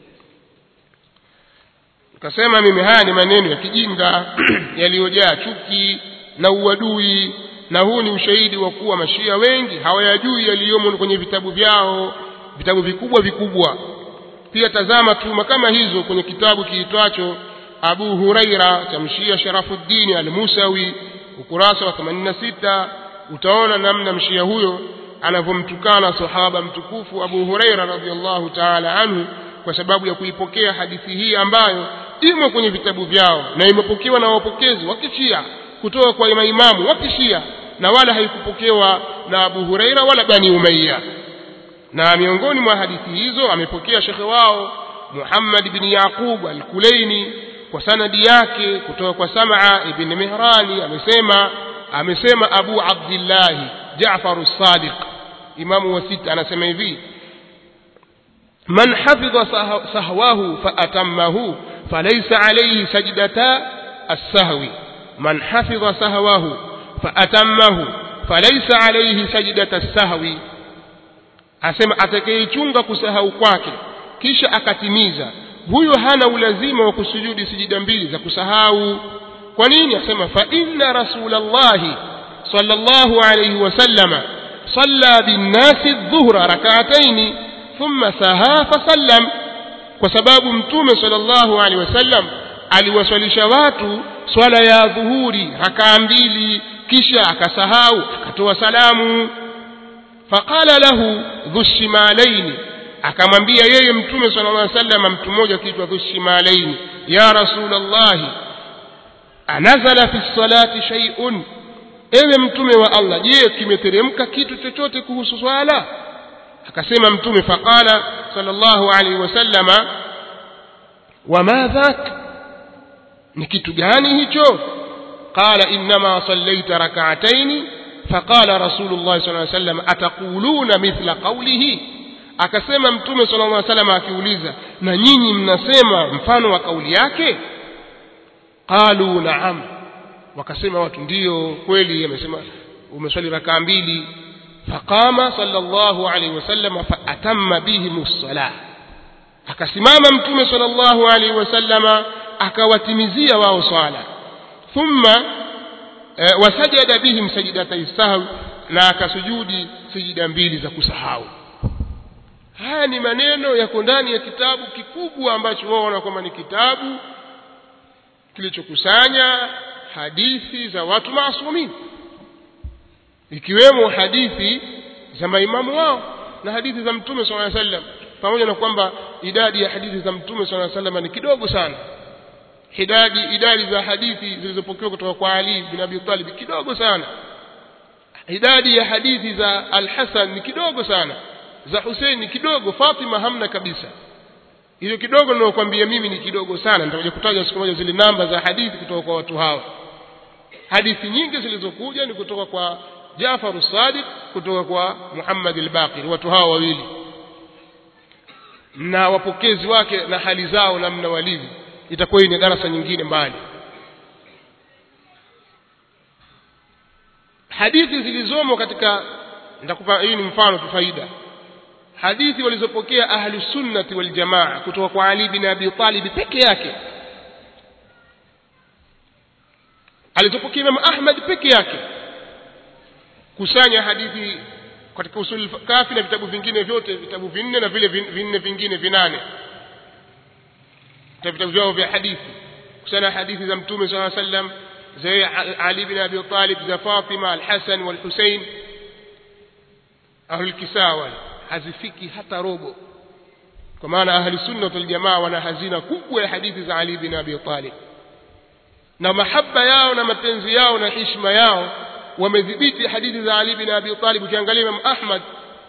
Akasema mimi haya ni maneno ya kijinga yaliyojaa chuki na uadui, na huu ni ushahidi wa kuwa mashia wengi hawayajui yaliyomo kwenye vitabu vyao, vitabu vikubwa. Pia tazama tuma kama hizo kwenye kitabu kiitwacho Abu Huraira cha Mshia Sharafuddin al-Musawi, ukurasa wa 86. Utaona namna mshia huyo anavomtukana sahaba mtukufu Abu Huraira radhiyallahu ta'ala anhu kwa sababu ya kuipokea hadithi hii ambayo imo kwenye vitabu vyao na imepokewa na wapokezi wa Kishia kutoka kwa maimamu wa Kishia, na wala haikupokewa na Abu Huraira wala Bani Umayya. Na miongoni mwa hadithi hizo amepokea shekhe wao Muhammad ibn Yaqub al-Kulaini kwa sanadi yake kutoka kwa Sam'a ibn Mihrani, amesema Abu Abdullah Ja'far as-Sadiq imamu wa sita anasema hivi: man hafidha sahwahu fa atammahu falaysa alayhi sajdata as-sahwi. Man hafidha sahwahu fa atammahu falaysa alayhi sajdata as-sahwi, asema atakayechunga kusahau kwake kisha akatimiza, huyo hana ulazima wa kusujudi sijida mbili za kusahau. Kwa nini? Asema fa inna rasulallahi sallallahu alayhi wasallama salla bin-nasi adh-dhuhra rak'atayn thumma saha fa sallam, kwa sababu mtume sallallahu alayhi wasallam aliwaswalisha watu swala ya dhuhuri rakaa mbili kisha akasahau akatoa salamu. Faqala lahu dhushimalaini, akamwambia yeye mtume sallallahu alayhi wasallam mtu mmoja kiitwa dhushimalaini, ya rasulullah anazala fi salati shay'un, ewe mtume wa Allah, je kimeteremka kitu chochote kuhusu swala? Akasema mtume, faqala sallallahu alayhi wasallam, wa ma dhak, ni kitu gani hicho? Qala inma sallaita rak'atayn. Faqala rasulullah sallallahu alayhi wasallam ataquluna mithla qawlihi, akasema mtume sallallahu alayhi wasallam akiuliza, na nyinyi mnasema mfano wa kauli yake? Qalu na'am, wakasema watu ndio kweli amesema umeswali rakaa mbili. Faqama sallallahu alayhi wasallam fa atamma bihim as-salah, akasimama mtume sallallahu alayhi wasallam akawatimizia wao swala. Thumma wasajada bihim sajdatay sahwi, na akasujudi sijida mbili za kusahau. Haya ni maneno yako ndani ya kitabu kikubwa ambacho wao wanaona kwamba ni kitabu kilichokusanya hadithi za watu maasumini, ikiwemo hadithi za maimamu wao na hadithi za mtume sallallahu alayhi wasallam, pamoja na kwamba idadi ya hadithi za mtume sallallahu alayhi wasallam ni kidogo sana. Idadi za hadithi zilizopokewa kutoka kwa Ali bin Abi Talib kidogo sana. Idadi ya hadithi za Al-Hasan ni kidogo sana, za Hussein ni kidogo, Fatima hamna kabisa. Hiyo kidogo ninayokuambia mimi ni kidogo sana. Nitakuja kutaja siku moja zile namba za hadithi kutoka kwa watu hawa. Hadithi nyingi zilizokuja ni kutoka kwa Ja'far as-Sadiq, kutoka kwa Muhammad al-Baqir, watu hawa wawili na wapokezi wake na hali zao namna walivyo. Itakuwa ni darasa nyingine mbali. Hadithi zilizomo katika, nitakupa hii ni mfano tu faida. Hadithi walizopokea ahli sunnati wal jamaa kutoka kwa Ali bin Abi Talib peke yake, alizopokea Imam Ahmad peke yake, kusanya hadithi katika usul kafi na vitabu vingine vyote, vitabu vinne na vile vinne vingine vinane, vitabu vyao vya hadithi, kusanya hadithi za mtume sallallahu alayhi wasallam za Ali bin Abi Talib, za Fatima, Al-Hasan wal Hussein, ahli kisawa hazifiki hata robo. Kwa maana ahli sunna wal jamaa wana hazina kubwa ya hadithi za Ali bin Abi Talib, na mahaba yao na mapenzi yao na heshima yao wamedhibiti hadithi za Ali bin Abi Talib. Ukiangalia Imam Ahmad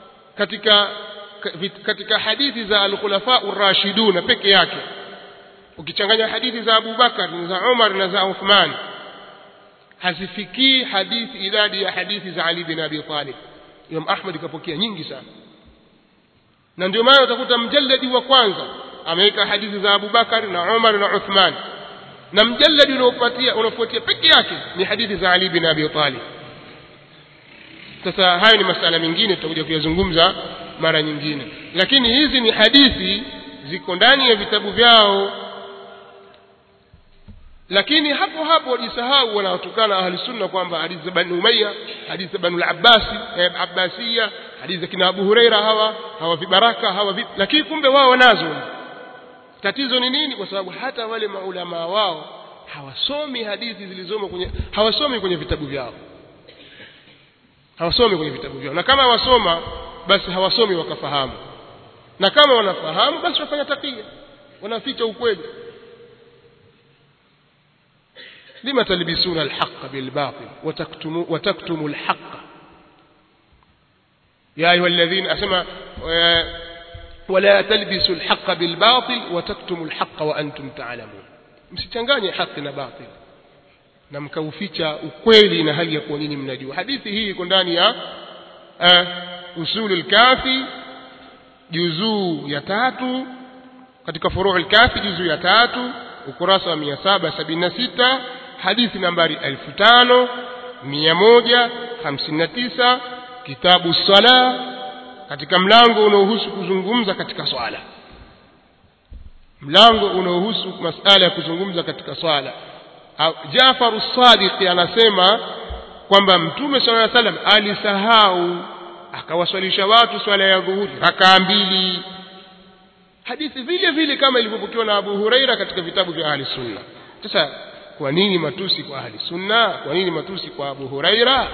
katika hadithi za al-khulafa ar-rashidun peke yake, ukichanganya hadithi za Abu Bakar na za Umar na za Uthman, hazifikii hadithi idadi ya hadithi za Ali bin Abi Talib. Imam Ahmad kapokea nyingi sana, na ndio maana utakuta mjalladi wa kwanza ameweka hadithi za Abu Bakar na Umar na Uthman, na mjalladi unaofuatia peke yake ni hadithi za Ali bin Abi Talib. Sasa hayo ni masuala mengine tutakuja kuyazungumza mara nyingine, lakini hizi ni hadithi ziko ndani ya vitabu vyao. Lakini hapo hapo wajisahau, wanawatukana ahli sunna kwamba hadithi za Bani Umayya, hadithi za Bani al-Abbasiyya, hadithi za kina Abu Huraira hawa vibaraka hawa vipi, lakini kumbe wao wanazo. Tatizo ni nini? Kwa sababu hata wale maulama wao hawasomi hadithi zilizomo hawasomi kwenye vitabu vyao, na kama wasoma basi hawasomi wakafahamu, na kama wanafahamu basi wafanya takia, wanaficha ukweli. lima talbisuna alhaqqa bilbatil wa taktumu alhaqqa ya ayyuhalladhina asma wala talbisu alhaqqa bilbatil wa taktumu alhaqqa wa antum ta'lamun, msichanganye haki na batil na mkauficha ukweli na hali ya kuwa nyinyi mnajua. Hadithi hii iko ndani ya usulul kafi juzuu ya 3 katika furu'ul kafi juzuu ya 3 ukurasa wa 776 hadithi nambari 5159 kitabu sala katika mlango unaohusu kuzungumza katika swala, mlango unaohusu masala ya kuzungumza katika swala. Jafar as-Sadiq anasema kwamba Mtume sallallahu alaihi wasallam alisahau akawaswalisha watu swala ya dhuhuri rakaa 2. Hadithi vile vile kama ilivyopokewa na Abu Huraira katika vitabu vya ahli sunna. Sasa kwa nini matusi kwa ahli sunna? Kwa nini matusi kwa Abu Huraira?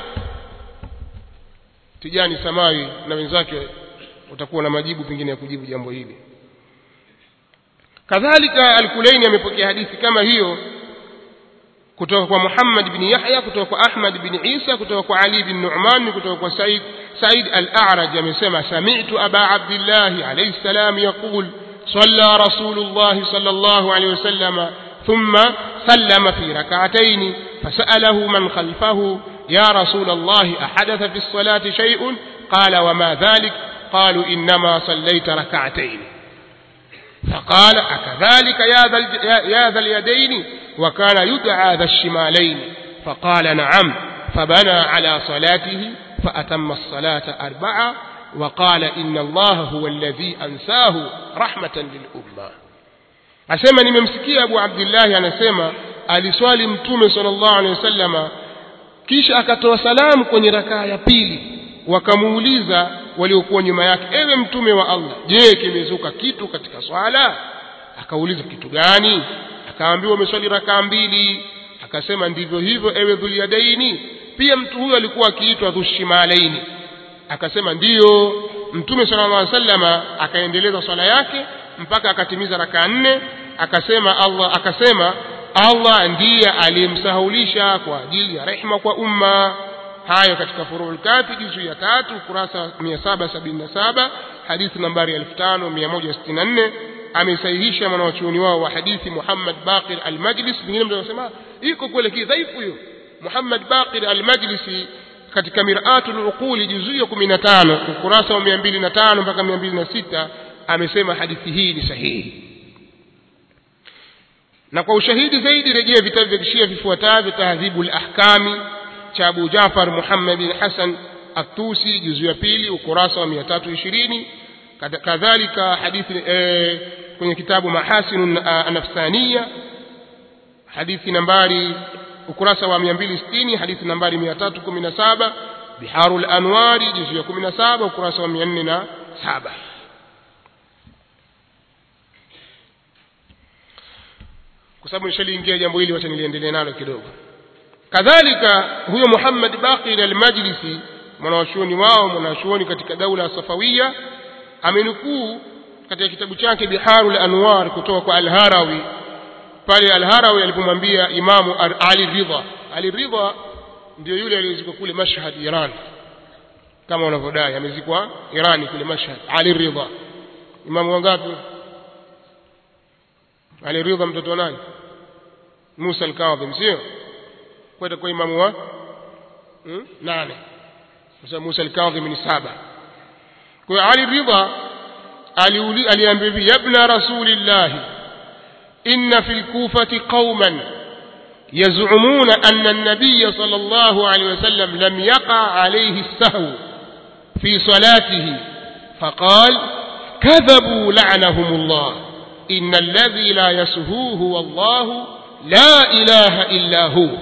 Tijani Samawi na wenzake utakuwa na majibu pengine ya kujibu jambo hili. Kadhalika Al-Kulaini amepokea hadithi kama hiyo kutoka kwa Muhammad ibn Yahya, kutoka kwa Ahmad ibn Isa, kutoka kwa Ali ibn Nu'man, kutoka kwa Said al-A'raj amesema sami'tu Aba Abdullah alayhi salam yaqul salla Rasulullah sallallahu alayhi wasallam thumma sallama fi rak'atayn fasa'alahu man khalfahu ya Rasulullah ahadatha fi as-salati shay'un qala wama dhalik qalu inma sallayta rak'atayn فقال أكذلك يا ذا اليدين وكان يدعى ذا الشمالين فقال نعم فبنى على صلاته فأتم الصلاة 4 وقال إن الله هو الذي أنساه رحمة للأمة. أسمى نمسكي أبو عبد الله أنسمى aliswali Mtume sallallahu alaihi wasallam kisha akatoa salamu kwenye rakaa ya pili, wakamuuliza waliokuwa nyuma yake, ewe Mtume wa Allah, je, kimezuka kitu katika swala? Akauliza kitu gani? Akaambiwa umeswali rakaa 2. Akasema ndivyo hivyo ewe Dhulyadaini. Pia mtu huyo alikuwa akiitwa Dhushimalaini. Akasema ndiyo. Mtume sallallahu alaihi wasallam akaendeleza swala yake mpaka akatimiza rakaa 4. Akasema Allah ndiye aliyemsahulisha kwa ajili ya rehema kwa umma. Hayo katika Furu'ul Kafi juzu ya 3 ukurasa 777 hadithi nambari 5164. Amesahihisha mwanachuoni wao wa hadithi Muhammad Baqir al-Majlisi. Wengine mnasema iko kuelekea dhaifu hiyo. Muhammad Baqir al-Majlisi katika Mir'atul Uquli juzu ya 15 ukurasa wa 205 mpaka 206 amesema hadithi hii ni sahihi. Na kwa ushahidi zaidi rejea vitabu vya Shia vifuatavyo: Tahdhibul Ahkami cha Abu Jafar Muhammad bin Hasan At-Tusi juzu ya 2 ukurasa wa 320. Kadhalika hadithi kwenye kitabu Mahasinun Nafsaniya hadithi nambari ukurasa wa 260 hadithi nambari 317. Biharul Anwari juzu ya 17 ukurasa wa 407. Kwa sababu nishaliingia jambo hili, wacha niliendelee nalo kidogo. Kadhalika huyo Muhammad Baqir al-Majlisi mwanachuoni wao, mwanachuoni katika daula ya Safawiya, amenukuu katika kitabu chake Biharul Anwar kutoka kwa Al-Harawi. Pale Al-Harawi alipomwambia Imamu Ali Ridha, Ali Ridha ndio yule aliyezikwa kule Mashhad Iran, kama wanavyodai amezikwa Irani kule Mashhad. Ali Ridha imamu wangapi? Ali Ridha mtoto nani? Musa al-Kadhim, sio? Kwa imamu wa 8. Sasa Musa al-Kadhim ni 7. Kwa Ali Ridha aliambia ibn Rasulillah, inna fil Kufati qauman yaz'umuna anna an-nabiy sallallahu alayhi wasallam lam yaqa alayhi as-sahw fi salatihi faqala kadhabu la'anahumullah inna alladhi la yashuhu wallahu la ilaha illa hu.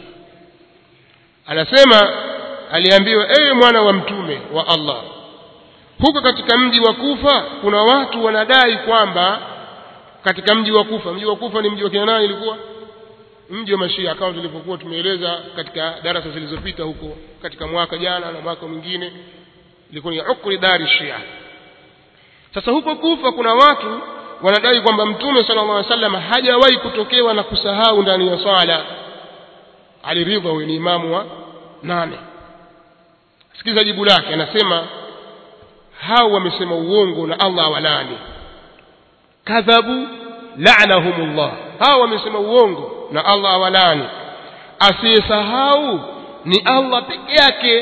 Anasema aliambiwa, ewe mwana wa mtume wa Allah, huko katika mji wa Kufa kuna watu wanadai kwamba katika mji wa Kufa ni mji wa kina nani? Ilikuwa mji wa Mashia, kama tulivyokuwa tumeeleza katika darasa zilizopita huko katika mwaka jana na mwaka mwingine, ilikuwa ni ukri dari Shia. Sasa huko Kufa kuna watu wanadai kwamba Mtume sallallahu alaihi wasallam hajawahi kutokewa na kusahau ndani ya swala. Ali Ridha ni imamu wa 8. Sikiza jibu lake, anasema hao wamesema uongo na Allah awalaani. Kadhabu la'anahumullah, hao wamesema uongo na Allah awalaani. Asiyesahau ni Allah peke yake.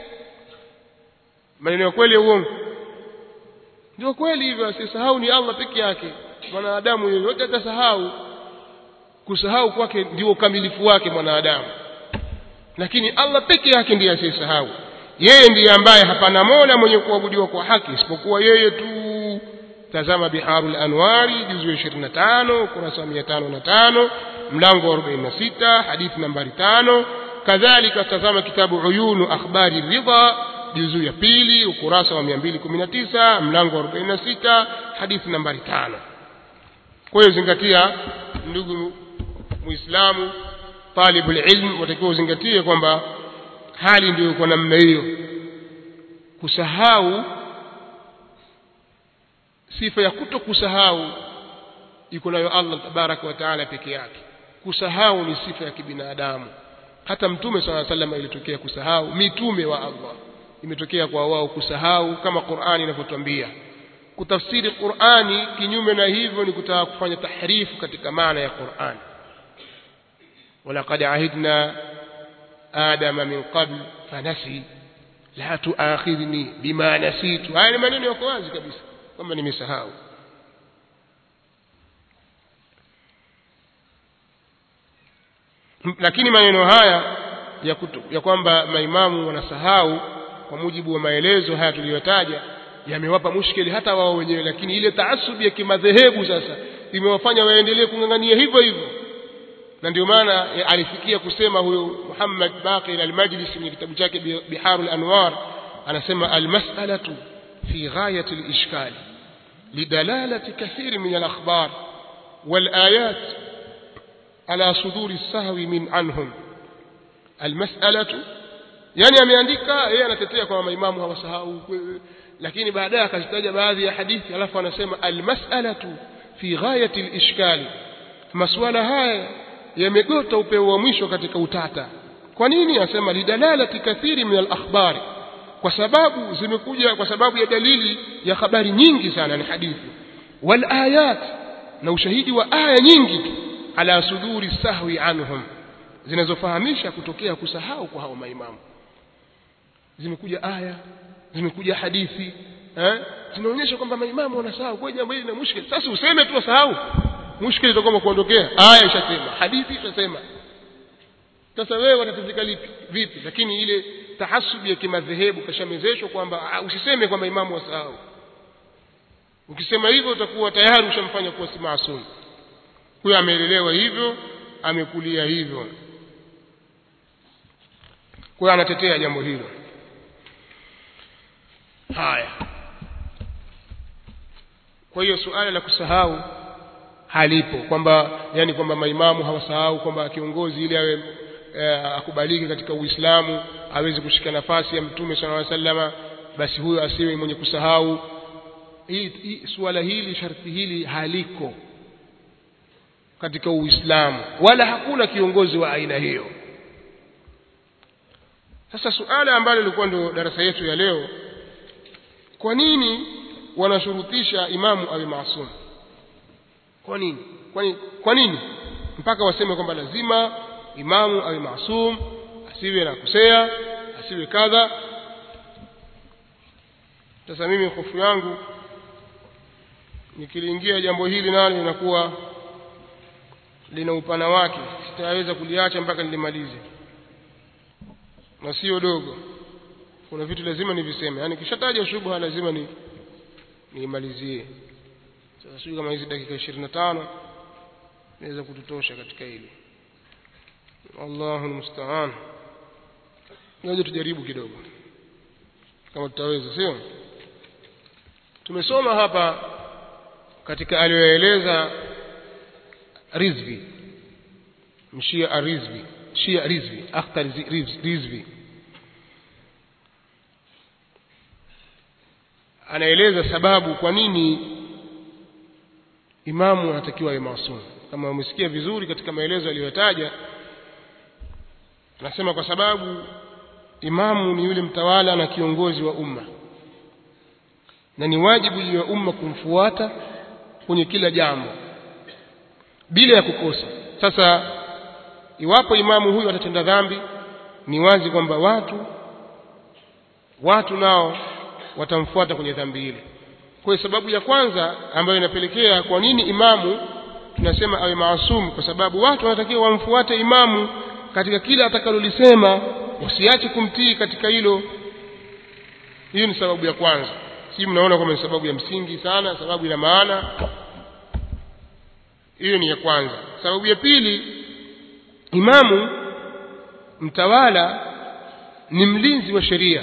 Maneno ya kweli uongo? Ndio kweli hivyo, asiyesahau ni Allah peke yake. Mwanadamu yeyote atasahau. Kusahau kwake ndio ukamilifu wake mwanadamu, lakini Allah peke yake ndiye asiyesahau. Yeye ndiye ambaye hapana mola mwenye kuabudiwa kwa haki isipokuwa yeye tu. Tazama Biharul Anwari juzu 25 kurasa 505 mlango wa 46 hadithi nambari 5. Kadhalika tazama kitabu Uyunu Akhbari Ridha juzu ya 2 ukurasa wa 219 mlango wa 46 hadithi nambari 5. Kwa hiyo zingatia ndugu Muislamu, talibul ilm, watakiwa uzingatie kwamba hali ndio kwa namna hiyo. Kusahau, sifa ya kutokusahau iko nayo Allah tabaraka wa taala peke yake. Kusahau ni sifa ya kibinadamu. Hata Mtume sallallahu alaihi wasallam ilitokea kusahau, mitume wa Allah imetokea kwa wao kusahau, kama Qur'ani inavyotuambia. Kutafsiri Qur'ani kinyume na hivyo ni kutaka kufanya tahrifu katika maana ya Qur'ani. ولقد عهدنا آدم من قبل فنسي لا تؤاخذني بما نسيت. haya ni maneno yako wazi kabisa kwamba nimesahau. Lakini maneno haya ya kwamba maimamu wanasahau kwa mujibu wa maelezo haya tuliyotaja yamewapa mushkili hata wao wenyewe, lakini ile taasubi ya kimadhehebu sasa imewafanya waendelee kungangania hivyo hivyo. Na ndio maana alifikia kusema huyo Muhammad Baqir al-Majlisi kwenye kitabu chake Biharul Anwar, anasema al-mas'alatu fi ghayati al-ishkal lidalalati kathir min al-akhbar wal-ayat ala suduri as-sahwi min anhum. Al-mas'alatu, yani ameandika yeye anatetea kwa maimamu hawasahau, lakini baadaye akazitaja baadhi ya hadithi, alafu anasema al-mas'alatu fi ghayati al-ishkal, maswala haya yamegota upeo wa mwisho katika utata. Kwa nini? Anasema lidalalati kathiri min al-akhbari, kwa sababu zimekuja kwa sababu ya dalili ya habari nyingi sana, ni hadithi, wal ayat, na ushahidi wa aya nyingi tu, ala suduri sahwi anhum, zinazofahamisha kutokea kusahau kwa hao maimamu. Zimekuja aya, zimekuja hadithi, zinaonyesha kwamba maimamu wanasahau. Kwa jambo hili na mushkil. Sasa useme tu wasahau, mushkili itakuwa kuondokea. Aya ishasema, hadithi ishasema. Sasa wewe watatizika vipi? Lakini ile tahasubi ya kimadhehebu kashamezeshwa kwamba usiseme kwamba imamu wasahau. Ukisema hivyo utakuwa tayari ushamfanya kuwa si maasum. Huyo ameelelewa hivyo, amekulia hivyo, kwa anatetea jambo hilo. Haya, kwa hiyo suala la kusahau halipo, kwamba yani kwamba maimamu hawasahau, kwamba kiongozi ili awe akubaliki katika Uislamu aweze kushika nafasi ya Mtume sallallahu alaihi wasallam, basi huyo asiwe mwenye kusahau. Suala hili, sharti hili haliko katika Uislamu, wala hakuna kiongozi wa aina hiyo. Sasa suala ambalo lilikuwa ndio darasa yetu ya leo, kwa nini wanashurutisha imamu awe maasum? Kwa nini mpaka waseme kwamba lazima imamu awe maasum, asiwe na kusea, asiwe kadha? Sasa mimi hofu yangu nikiliingia jambo hili nalo linakuwa lina upana wake, sitaweza kuliacha mpaka nilimalize, na sio dogo. Kuna vitu lazima niviseme, yani kishataja shubha lazima niimalizie. Sasa sio kama hizi dakika 25 naweza kututosha katika hili. Allahu musta'an. Ngoja tujaribu kidogo kama tutaweza, sio? Tumesoma hapa katika aliyoeleza Rizvi, Mshia Arizvi, Shia Rizvi, Akhtar Rizvi, anaeleza sababu kwa nini imamu anatakiwa awe maasum. Kama umesikia vizuri katika maelezo aliyotaja, Nasema kwa sababu imamu ni yule mtawala na kiongozi wa umma, na ni wajibu juu ya umma kumfuata kwenye kila jambo bila ya kukosa. Sasa iwapo imamu huyu atatenda dhambi, ni wazi kwamba watu nao watamfuata kwenye dhambi ile. Kwa sababu ya kwanza ambayo inapelekea kwa nini imamu tunasema awe maasum, kwa sababu watu wanatakiwa wamfuate imamu katika kila atakalolisema, usiache kumtii katika hilo. Hiyo ni sababu ya kwanza. Si mnaona kama ni sababu ya msingi sana, sababu ina maana. Hiyo ni ya kwanza. Sababu ya pili, imamu mtawala ni mlinzi wa sheria.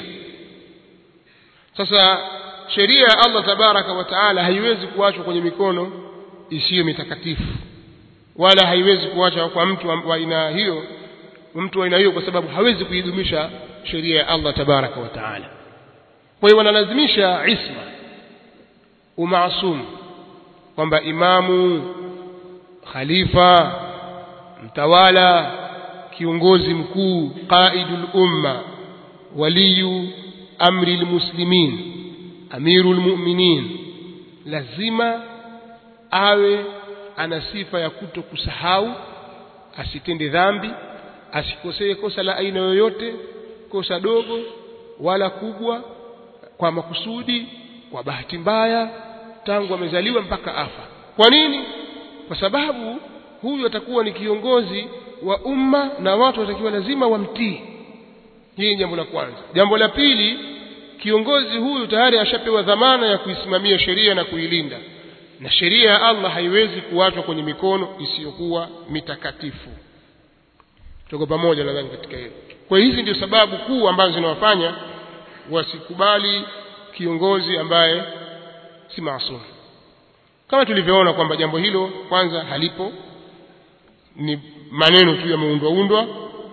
Sasa sheria ya Allah tabaraka wa taala haiwezi kuachwa kwenye mikono isiyo mitakatifu, wala haiwezi kuachwa kwa mtu wa aina hiyo, kwa sababu hawezi kuidumisha sheria ya Allah tabaraka wa taala. Kwa hiyo wanalazimisha isma, umaasum, kwamba imamu, khalifa, mtawala, kiongozi mkuu, qaidul umma, waliyu amri almuslimin, amirul mu'minin, lazima awe ana sifa ya kutokusahau, asitende dhambi, asikosee kosa la aina yoyote, kosa dogo wala kubwa, kwa makusudi, kwa bahati mbaya, tangu amezaliwa mpaka afa. Kwa nini? Kwa sababu huyu atakuwa ni kiongozi wa umma na watu watakiwa lazima wamtii. Hii ni jambo la kwanza. Jambo la pili, kiongozi huyu tayari ashapewa dhamana ya kuisimamia sheria na kuilinda, na sheria ya Allah haiwezi kuachwa kwenye mikono isiyokuwa mitakatifu. Tuko pamoja nadhani katika hilo. Kwa hizi ndio sababu kuu ambazo zinawafanya wasikubali kiongozi ambaye si maasum. Kama tulivyoona kwamba jambo hilo kwanza halipo, ni maneno tu yameundwa.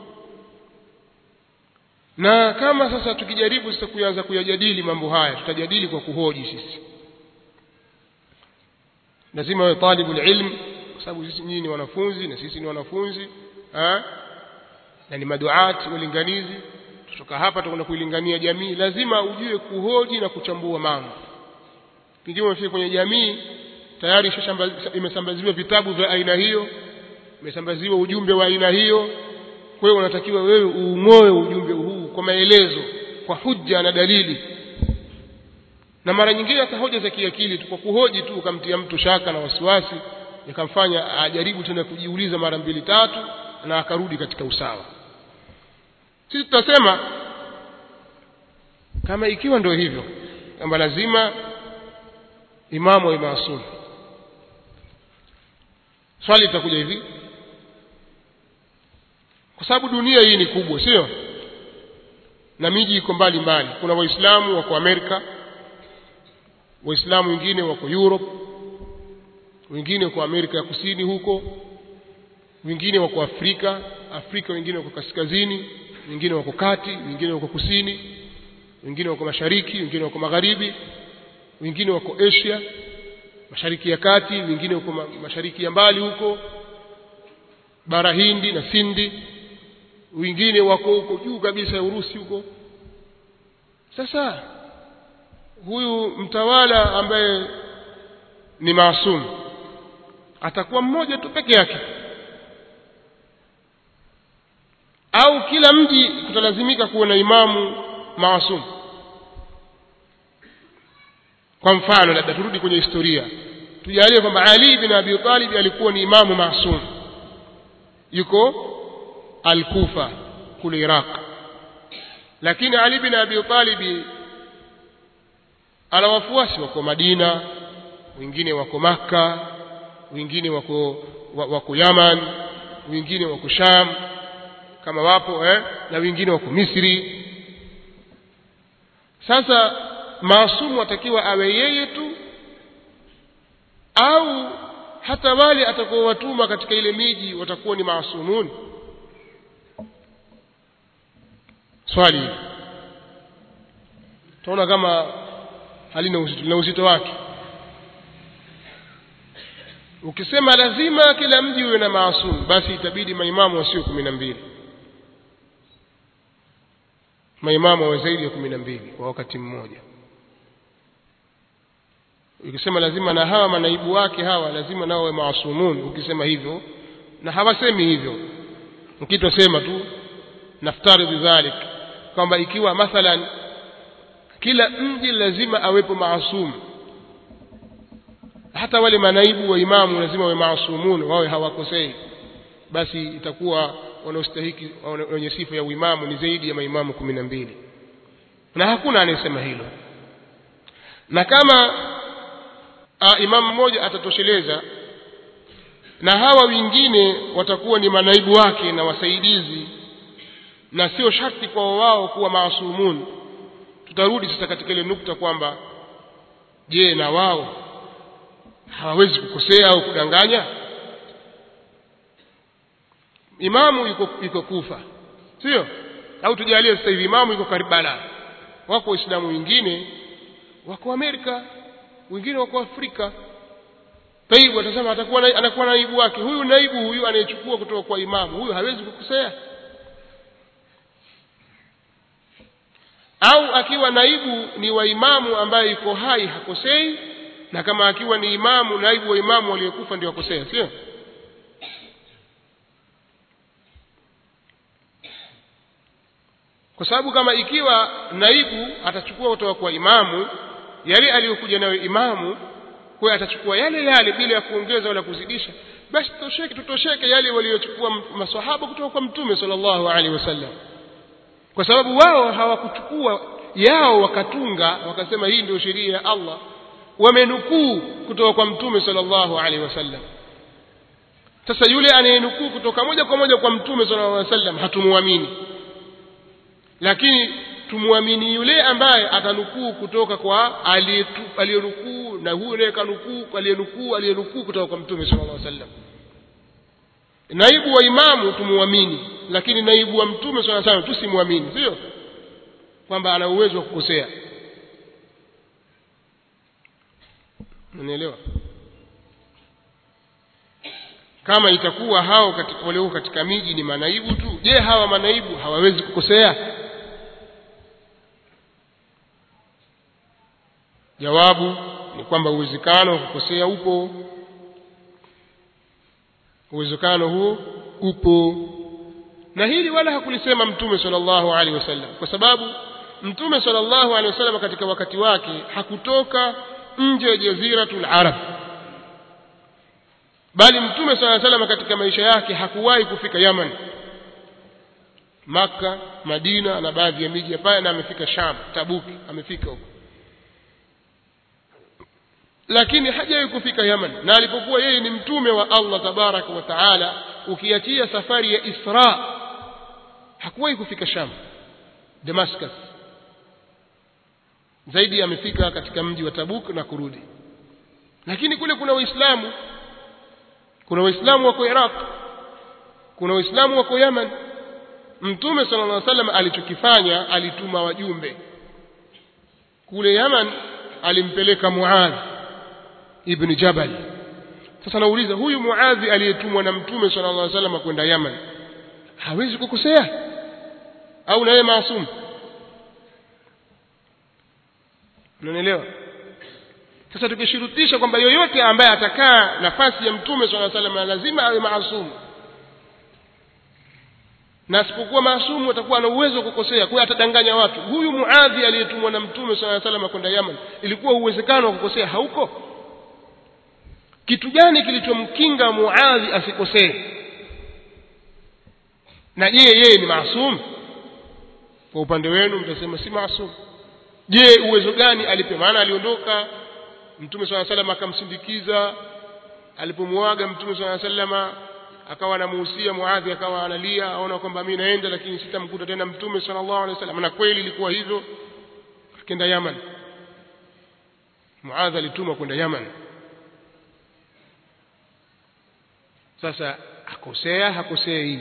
Na kama sasa tukijaribu sasa kuanza kuyajadili mambo haya, tutajadili kwa kuhoji sisi. Lazima wewe talibul ilm, kwa sababu sisi nyinyi ni wanafunzi na sisi ni wanafunzi, na ni maduati walinganizi, tutoka hapa tutakwenda kuilingania jamii. Lazima ujue kuhoji na kuchambua mambo. Pengine unafika kwenye jamii tayari imesambaziwa vitabu vya aina hiyo, imesambaziwa ujumbe wa aina hiyo. Kwa hiyo unatakiwa wewe uung'oe ujumbe huu kwa maelezo, kwa hujja na dalili. Na mara nyingine hata hoja za kiakili tu, kwa kuhoji tu ukamtia mtu shaka na wasiwasi, ikamfanya ajaribu tena kujiuliza mara 2-3 na akarudi katika usawa. Sisi tutasema kama ikiwa ndio hivyo, kwamba lazima imamu awe maasum, swali litakuja hivi, kwa sababu dunia hii ni kubwa, sio? Na miji iko mbali mbali. Kuna waislamu wako Amerika, waislamu wengine wako Europe, wengine wako Amerika ya Kusini huko, wengine wako Afrika, wengine wako kaskazini, wengine wako kati, wengine wako kusini, wengine wako mashariki, wengine wako magharibi, wengine wako Asia, mashariki ya kati, wengine wako mashariki ya mbali huko bara Hindi na Sindi, wengine wako huko juu kabisa ya Urusi huko. Sasa huyu mtawala ambaye ni maasum atakuwa mmoja tu peke yake, au kila mji kutalazimika kuwa na imamu maasum? Kwa mfano, labda turudi kwenye historia, tujalie kwamba Ali bin Abi Talib alikuwa ni imamu maasum, yuko Al-Kufa kule Iraq, lakini Ali bin Abi Talib ana wafuasi wako Madina, wengine wako Makka, wengine wako Yaman, wengine wako Sham kama wapo, na wengine wako Misri. Sasa maasumu atakiwa awe yeye tu, au hata wale atakuwa watuma katika ile miji watakuwa ni maasumuni? Swali tunaona kama halina uzito wake. Ukisema lazima kila mji uwe na maasum, basi itabidi maimamu wasio 12. maimamu wa zaidi ya 12 kwa wakati mmoja. Ukisema lazima na hawa manaibu wake hawa lazima nao wawe maasumun, ukisema hivyo, na hawasemi hivyo, ukitosema tu naftaridhi dhalik kwamba ikiwa mathalan kila mji lazima awepo maasum, hata wale manaibu wa imamu lazima wawe maasumun, wawe hawakosei, basi itakuwa wanaostahiki wenye sifa ya uimamu ni zaidi ya maimamu 12, na hakuna anayesema hilo. Na kama imamu mmoja atatosheleza na hawa wengine watakuwa ni manaibu wake na wasaidizi, na sio sharti kwa wao kuwa maasumun, tutarudi sasa katika ile nukta kwamba je, na wao hawawezi kukosea au kudanganya? Imamu yuko Kufa, sio? Au tujalie sasa hivi imamu yuko Karbala, wako waislamu wengine wako Amerika, wengine wako Afrika. Taibu atasema anakuwa naibu wake, huyu naibu huyu anayechukua kutoka kwa imamu, huyu hawezi kukosea. Au akiwa naibu ni wa imamu ambaye yuko hai hakosei, na kama akiwa ni imamu, naibu wa imamu aliyekufa ndio akosea, sio? Kwa sababu kama ikiwa naibu atachukua kutoka kwa imamu yale aliyokuja nayo imamu, kwa atachukua yale bila ya kuongeza wala kuzidisha, basi tutosheke yale waliochukua maswahaba kutoka kwa Mtume sallallahu alaihi wasallam, kwa sababu wao hawakuchukua yao wakatunga wakasema hii ndio sheria ya Allah, wamenukuu kutoka kwa Mtume sallallahu alaihi wasallam. Sasa yule anayenukuu kutoka moja kwa moja kwa Mtume sallallahu alaihi wasallam hatumuamini, lakini tumuamini yule ambaye atanukuu kutoka kwa aliyenukuu, na huyo naye kanukuu aliyenukuu kutoka kwa Mtume sallallahu alaihi wasallam. Naibu wa imamu tumuamini, lakini naibu wa Mtume sallallahu alaihi wasallam tusimuamini, sio kwamba ana uwezo wa kukosea. Unaelewa? Kama itakuwa hao katika wale katika miji ni manaibu tu, je, hawa manaibu hawawezi kukosea? Jawabu ni kwamba uwezekano wa kukosea upo. Uwezekano huo upo, na hili wala hakulisema Mtume sallallahu alaihi wasallam, kwa sababu Mtume sallallahu alaihi wasallam katika wakati wake hakutoka nje ya jaziratul Arab, bali Mtume sallallahu alaihi wasallam katika maisha yake hakuwahi kufika Yaman, Makka, Madina na baadhi ya miji pale, na amefika Sham, Tabuk amefika huko, lakini hajawahi kufika Yaman. Na alipokuwa yeye ni mtume wa Allah tabaraka wa taala, ukiachia safari ya Isra, hakuwahi kufika Sham, Damascus, zaidi amefika katika mji wa Tabuk na kurudi. Lakini kule kuna Waislamu, kuna Waislamu wako Iraq, kuna Waislamu wako Yaman. Mtume sallallahu alaihi wasallam alichokifanya, alituma wajumbe kule Yaman, alimpeleka Muadh ibn Jabal. Sasa nauliza, huyu Muadh aliyetumwa na Mtume sallallahu alaihi wasallam kwenda Yaman hawezi kukosea au naye maasum? Unanielewa? Sasa tukishurutisha kwamba yoyote ambaye atakaa nafasi ya Mtume sallallahu alaihi wasallam lazima awe maasum, na asipokuwa maasum atakuwa na uwezo wa kukosea, kwa atadanganya watu. Huyu Muadh aliyetumwa na Mtume sallallahu alaihi wasallam kwenda Yaman, ilikuwa uwezekano wa kukosea hauko? Kitu gani kilichomkinga Muadh asikosee? Na je, yeye ni maasum? Kwa upande wenu mtasema si maasum. Je, uwezo gani alipe? Maana aliondoka Mtume sallallahu alaihi wasallam akamsindikiza, alipomuaga Mtume sallallahu alaihi wasallam akawa anamuhusia Muadh, akawa analia, aona kwamba mimi naenda lakini sitamkuta tena Mtume sallallahu alaihi wasallam. Na kweli ilikuwa hivyo, akaenda Yaman. Muadh alitumwa kwenda Yaman. Sasa akosea hakosei?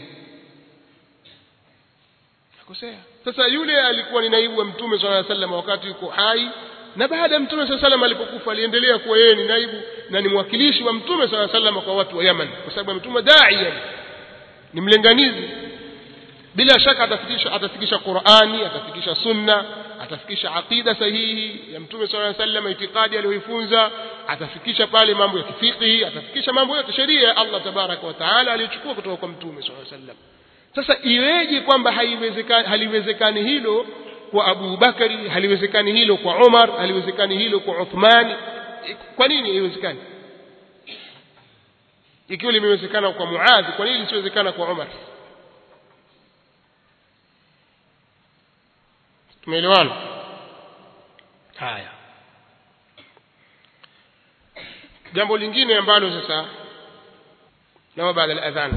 Akosea. Sasa yule alikuwa ni naibu wa Mtume sallallahu alaihi wasallam wakati yuko hai, na baada ya Mtume sallallahu alaihi wasallam alipokufa aliendelea kuwa yeye ni naibu na ni mwakilishi wa Mtume sallallahu alaihi wasallam kwa watu wa Yaman, kwa sababu Mtume da'iya, ni mlenganizi. bila shaka atafikisha Qur'ani, atafikisha sunna, atafikisha aqida sahihi ya Mtume sallallahu alaihi wasallam, itikadi aliyoifunza, atafikisha pale mambo ya kifiqhi, atafikisha mambo yote sheria ya Allah tabaraka wa taala aliyochukua kutoka kwa Mtume sallallahu alaihi wasallam. Sasa iweje kwamba haliwezekani hilo kwa Abu Bakari, haliwezekani hilo kwa Umar, haliwezekani hilo kwa Uthman? Kwa nini haiwezekani? Ikiwa limewezekana kwa Muadh, kwa nini lisiwezekana kwa Umar? Tumeelewana? Haya, jambo lingine ambalo sasa na baada ya adhan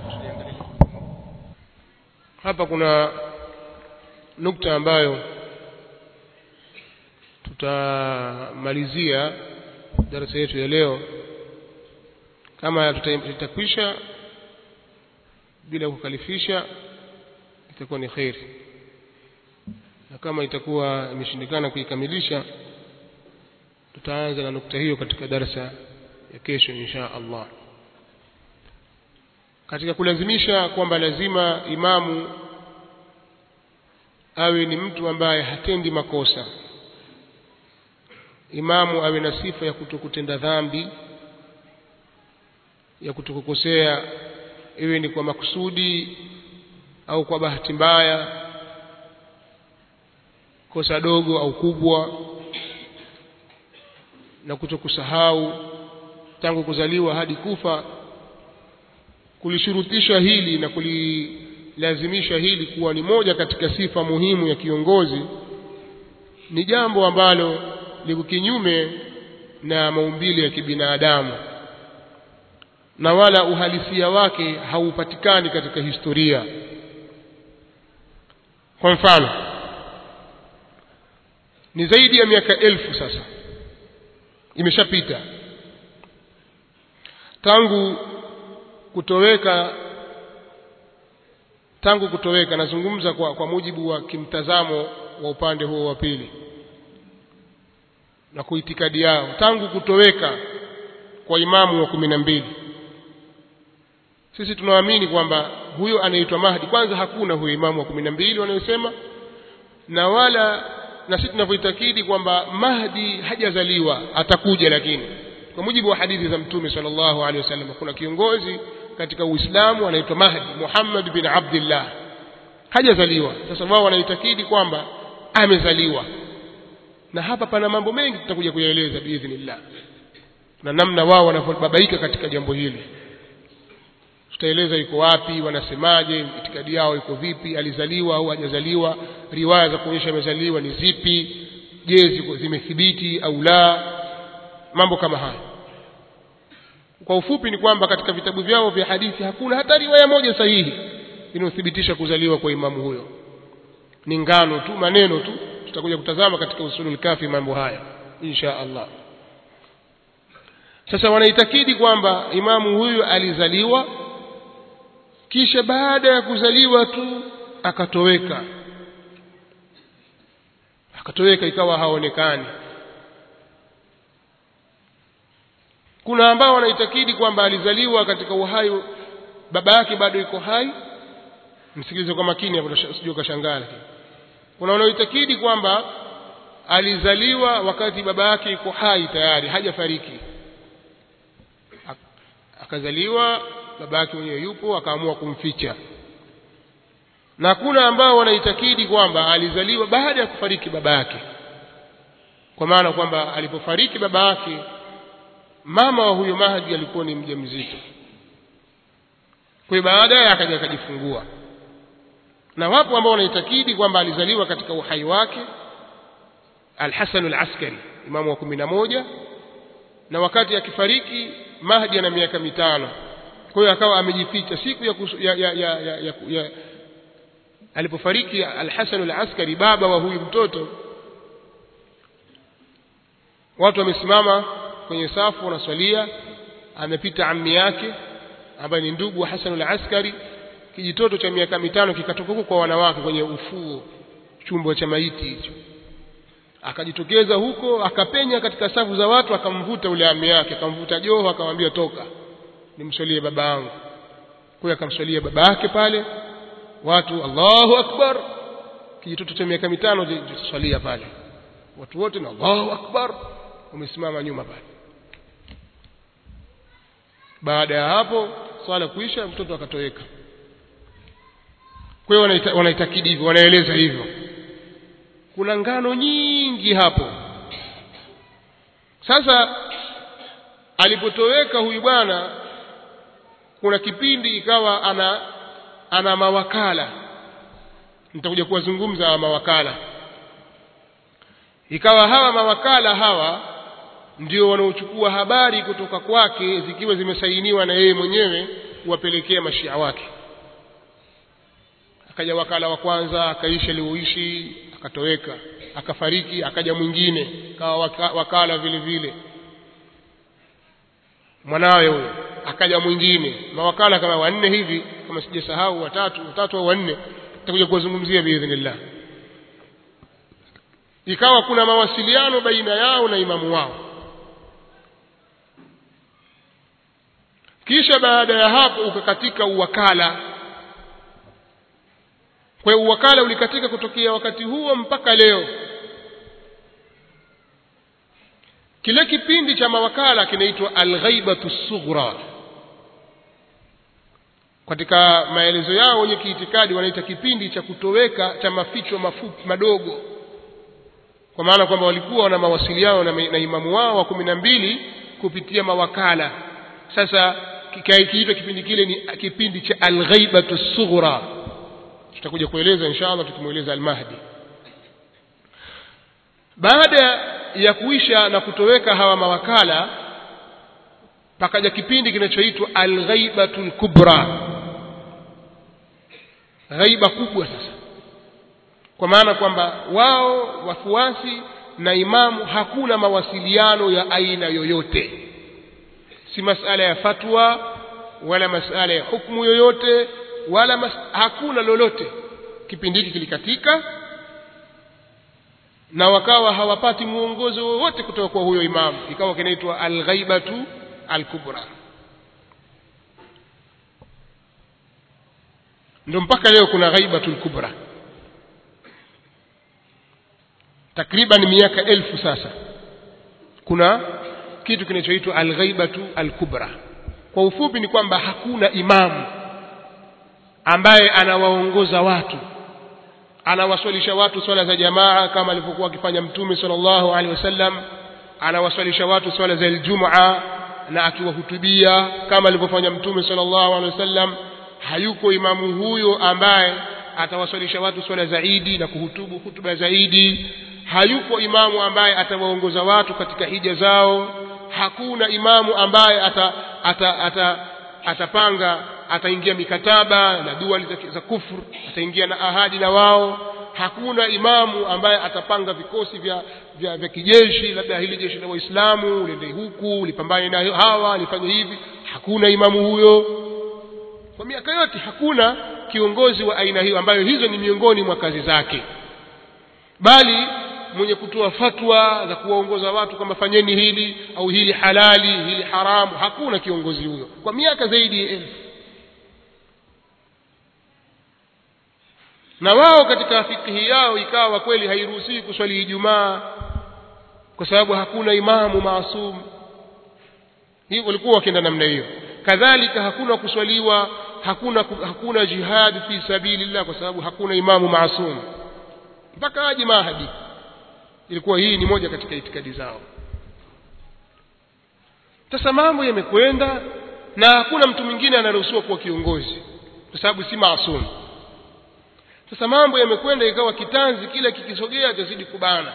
hapa kuna nukta ambayo tutamalizia darasa yetu ya leo. Kama tutakwisha bila kukalifisha itakuwa ni khairi, na kama itakuwa imeshindikana kuikamilisha tutaanza na nukta hiyo katika darasa ya kesho insha Allah. Katika kulazimisha kwamba lazima imamu awe ni mtu ambaye hatendi makosa, imamu awe na sifa ya kutokutenda dhambi, ya kutokukosea, iwe ni kwa makusudi au kwa bahati mbaya, kosa dogo au kubwa, na kutokusahau tangu kuzaliwa hadi kufa. Kulishurutisha hili na kulilazimisha hili kuwa ni moja katika sifa muhimu ya kiongozi ni jambo ambalo liko kinyume na maumbile ya kibinadamu, na wala uhalisia wake haupatikani katika historia. Kwa mfano, ni zaidi ya miaka 1000 sasa imeshapita tangu kutoweka, nazungumza kwa mujibu wa kimtazamo wa upande huo wa pili na kuitikadi yao, tangu kutoweka kwa imamu wa 12, sisi tunaamini kwamba huyo anaitwa Mahdi. Kwanza hakuna huyo imamu wa 12 wanayosema, na sisi tunavyoitakidi kwamba Mahdi hajazaliwa, atakuja. Lakini kwa mujibu wa hadithi za Mtume sallallahu alaihi wasallam kuna kiongozi katika Uislamu anaitwa Mahdi, Muhammad bin Abdullah, hajazaliwa. Sasa wao wanaitakidi kwamba amezaliwa, na hapa pana mambo mengi tutakuja kuyaeleza biidhnillah, na namna wao wanavyobabaika katika jambo hili. Tutaeleza yuko wapi, wanasemaje, itikadi yao iko vipi, alizaliwa au hajazaliwa, riwaya za kuonyesha amezaliwa ni zipi, je zimethibiti au la, mambo kama haya. Kwa ufupi ni kwamba katika vitabu vyao vya hadithi hakuna hata riwaya moja sahihi inayothibitisha kuzaliwa kwa imamu huyo. Ni ngano tu, maneno tu. Tutakuja kutazama katika usulul kafi mambo haya insha Allah. Sasa wanaitakidi kwamba imamu huyu alizaliwa, kisha baada ya kuzaliwa tu akatoweka ikawa haonekani. Kuna ambao wanaitakidi kwamba alizaliwa katika uhai, baba yake bado yuko hai. Msikilize kwa makini hapo, usije ukashangaa. Kuna wanaoitakidi kwamba alizaliwa wakati baba yake yuko hai tayari, hajafariki, akazaliwa baba yake mwenyewe yupo, akaamua kumficha. Na kuna ambao wanaitakidi kwamba alizaliwa baada ya kufariki baba yake, kwa maana kwamba alipofariki baba yake, mama wa huyo Mahdi alikuwa ni mjamzito, kwa hiyo baadaye akaja akajifungua. Na wapo ambao wanaitakidi kwamba alizaliwa katika uhai wake Al-Hasan al-Askari, imamu wa 11, na wakati akifariki Mahdi ana miaka 5, kwa hiyo akawa amejificha. Siku ya alipofariki Al-Hasan al-Askari, baba wa huyu mtoto, watu wamesimama kwenye safu wanaswalia, amepita ammi yake ambaye ni ndugu wa Hasan al-Askari, kijitoto cha miaka 5 kikatoka huko kwa wanawake kwenye ufuo, chumba cha maiti hicho. Akajitokeza huko, akapenya katika safu za watu, akamvuta ule ammi yake, akamvuta joho, akamwambia toka nimswalie baba yangu. Kwa hiyo akamswalia baba yake pale, watu Allahu akbar, kijitoto cha miaka 5 jiswalia pale, watu wote na Allahu akbar wamesimama nyuma pale. Baada ya hapo swala kuisha, mtoto akatoweka. Kwa hiyo wanaitakidi hivyo, wanaeleza hivyo. Kuna ngano nyingi hapo. Sasa alipotoweka huyu bwana, kuna kipindi ikawa ana mawakala. Nitakuja kuwazungumza hawa mawakala. Ikawa hawa mawakala hawa ndio wanaochukua habari kutoka kwake zikiwa zimesainiwa na yeye mwenyewe kuwapelekea mashia wake. Akaja wakala wa kwanza, akaisha alioishi, akatoweka, akafariki, akaja mwingine kawa wakala vile vile, mwanawe huyo, akaja mwingine, mawakala kama 4 hivi kama sijasahau, watatu au 4, tutakuja kuzungumzia biidhnillah. Ikawa kuna mawasiliano baina yao na imamu wao. Kisha baada ya hapo ukakatika uwakala. Kwa hiyo uwakala ulikatika kutokea wakati huo mpaka leo. Kile kipindi cha mawakala kinaitwa al-ghaibatu as-sughra. Katika maelezo yao wenye kiitikadi wanaita kipindi cha kutoweka cha maficho mafupi madogo, kwa maana kwamba walikuwa wana mawasiliano na imamu wao wa 12 kupitia mawakala. Sasa kiitwa kipindi kile ni kipindi cha al-ghaibatu as-sughra. Tutakuja kueleza inshallah tukimueleza al-Mahdi. Baada ya kuisha na kutoweka hawa mawakala, pakaja kipindi kinachoitwa al-ghaibatul kubra, ghaiba kubwa. Sasa kwa maana kwamba wao wafuasi na imamu hakuna mawasiliano ya aina yoyote, si masala ya fatwa wala masala ya hukumu yoyote wala hakuna lolote. Kipindi hiki kilikatika na wakawa hawapati muongozo wowote kutoka kwa huyo imamu. Ikawa kinaitwa al-ghaibatu al-kubra. Ndio mpaka leo kuna ghaibatul kubra, takriban miaka 1000 sasa kuna kitu kinachoitwa al-ghaibatu al-kubra. Kwa ufupi ni kwamba hakuna imamu ambaye anawaongoza watu, anawaswalisha watu swala za jamaa kama alivyokuwa akifanya Mtume sallallahu alaihi wasallam, anawaswalisha watu swala za Ijumaa na akiwahutubia kama alivyofanya Mtume sallallahu alaihi wasallam. Hayuko imamu huyo ambaye atawaswalisha watu swala za Idi na kuhutubu hutuba za Idi. Hayuko imamu ambaye atawaongoza watu katika hija zao. Hakuna imamu ambaye atapanga, ataingia mikataba na dua za kufuru, ataingia na ahadi na wao. Hakuna imamu ambaye atapanga vikosi vya kijeshi, labda hili jeshi la Waislamu lende huku lipambane na hawa lifanye hivi. Hakuna imamu huyo. Kwa miaka yote hakuna kiongozi wa aina hiyo, ambayo hizo ni miongoni mwa kazi zake, bali mwenye kutoa fatwa za kuwaongoza watu kama fanyeni hili au hili halali hili haramu. Hakuna kiongozi huyo kwa miaka zaidi ya 1000. Na wao katika fikihi yao ikawa kweli hairuhusiwi kuswali Ijumaa kwa sababu hakuna imamu maasum. Hivyo walikuwa wakienda namna hiyo. Kadhalika hakuna kuswaliwa, hakuna jihad fi sabilillah kwa sababu hakuna imamu maasum mpaka aje Mahdi. Ilikuwa hii ni moja katika itikadi zao. Sasa mambo yamekwenda na hakuna mtu mwingine anaruhusiwa kuwa kiongozi kwa sababu si maasum. Sasa mambo yamekwenda ikawa kitanzi kila kikisogea tazidi kubana,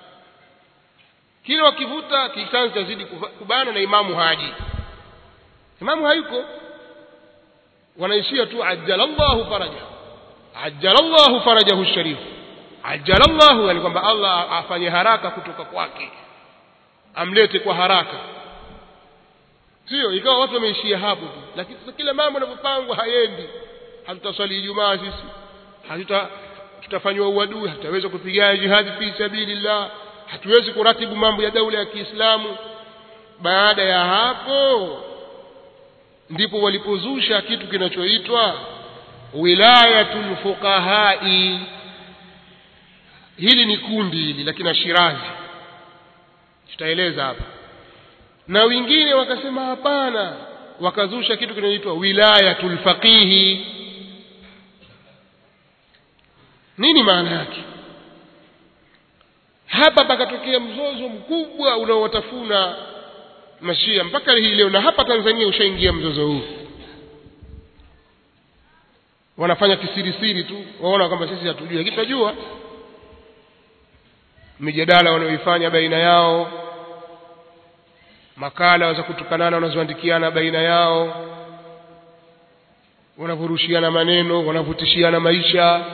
kila wakivuta kitanzi tazidi kubana na imamu haji. Imamu hayuko, wanaishia tu ajjalallahu farajahu sharif. Ajjalallahu yani kwamba Allah afanye haraka kutoka kwake, amlete kwa haraka. Sio ikawa watu wameishia hapo tu. Lakini kila mambo yanapopangwa hayendi. Hatutaswali Ijumaa sisi, tutafanywa uadui, hatutaweza kupigana jihad fi sabilillah, hatuwezi kuratibu mambo ya daula ya Kiislamu. Baada ya hapo ndipo walipozusha kitu kinachoitwa wilayatul fuqahai. Hili ni kundi hili lakini Ashirazi tutaeleza hapa. Na wengine wakasema hapana, wakazusha kitu kinachoitwa wilayatul faqihi. Nini maana yake? Hapa pakatokea mzozo mkubwa unaowatafuna Mashia mpaka hii leo, na hapa Tanzania ushaingia mzozo huu. Wanafanya kisirisiri tu, waona kwamba sisi hatujui, lakini tunajua. Mijadala wanaoifanya baina yao, makala za kutukanana wanazoandikiana baina yao, wanavurushiana maneno, wanavutishiana maisha,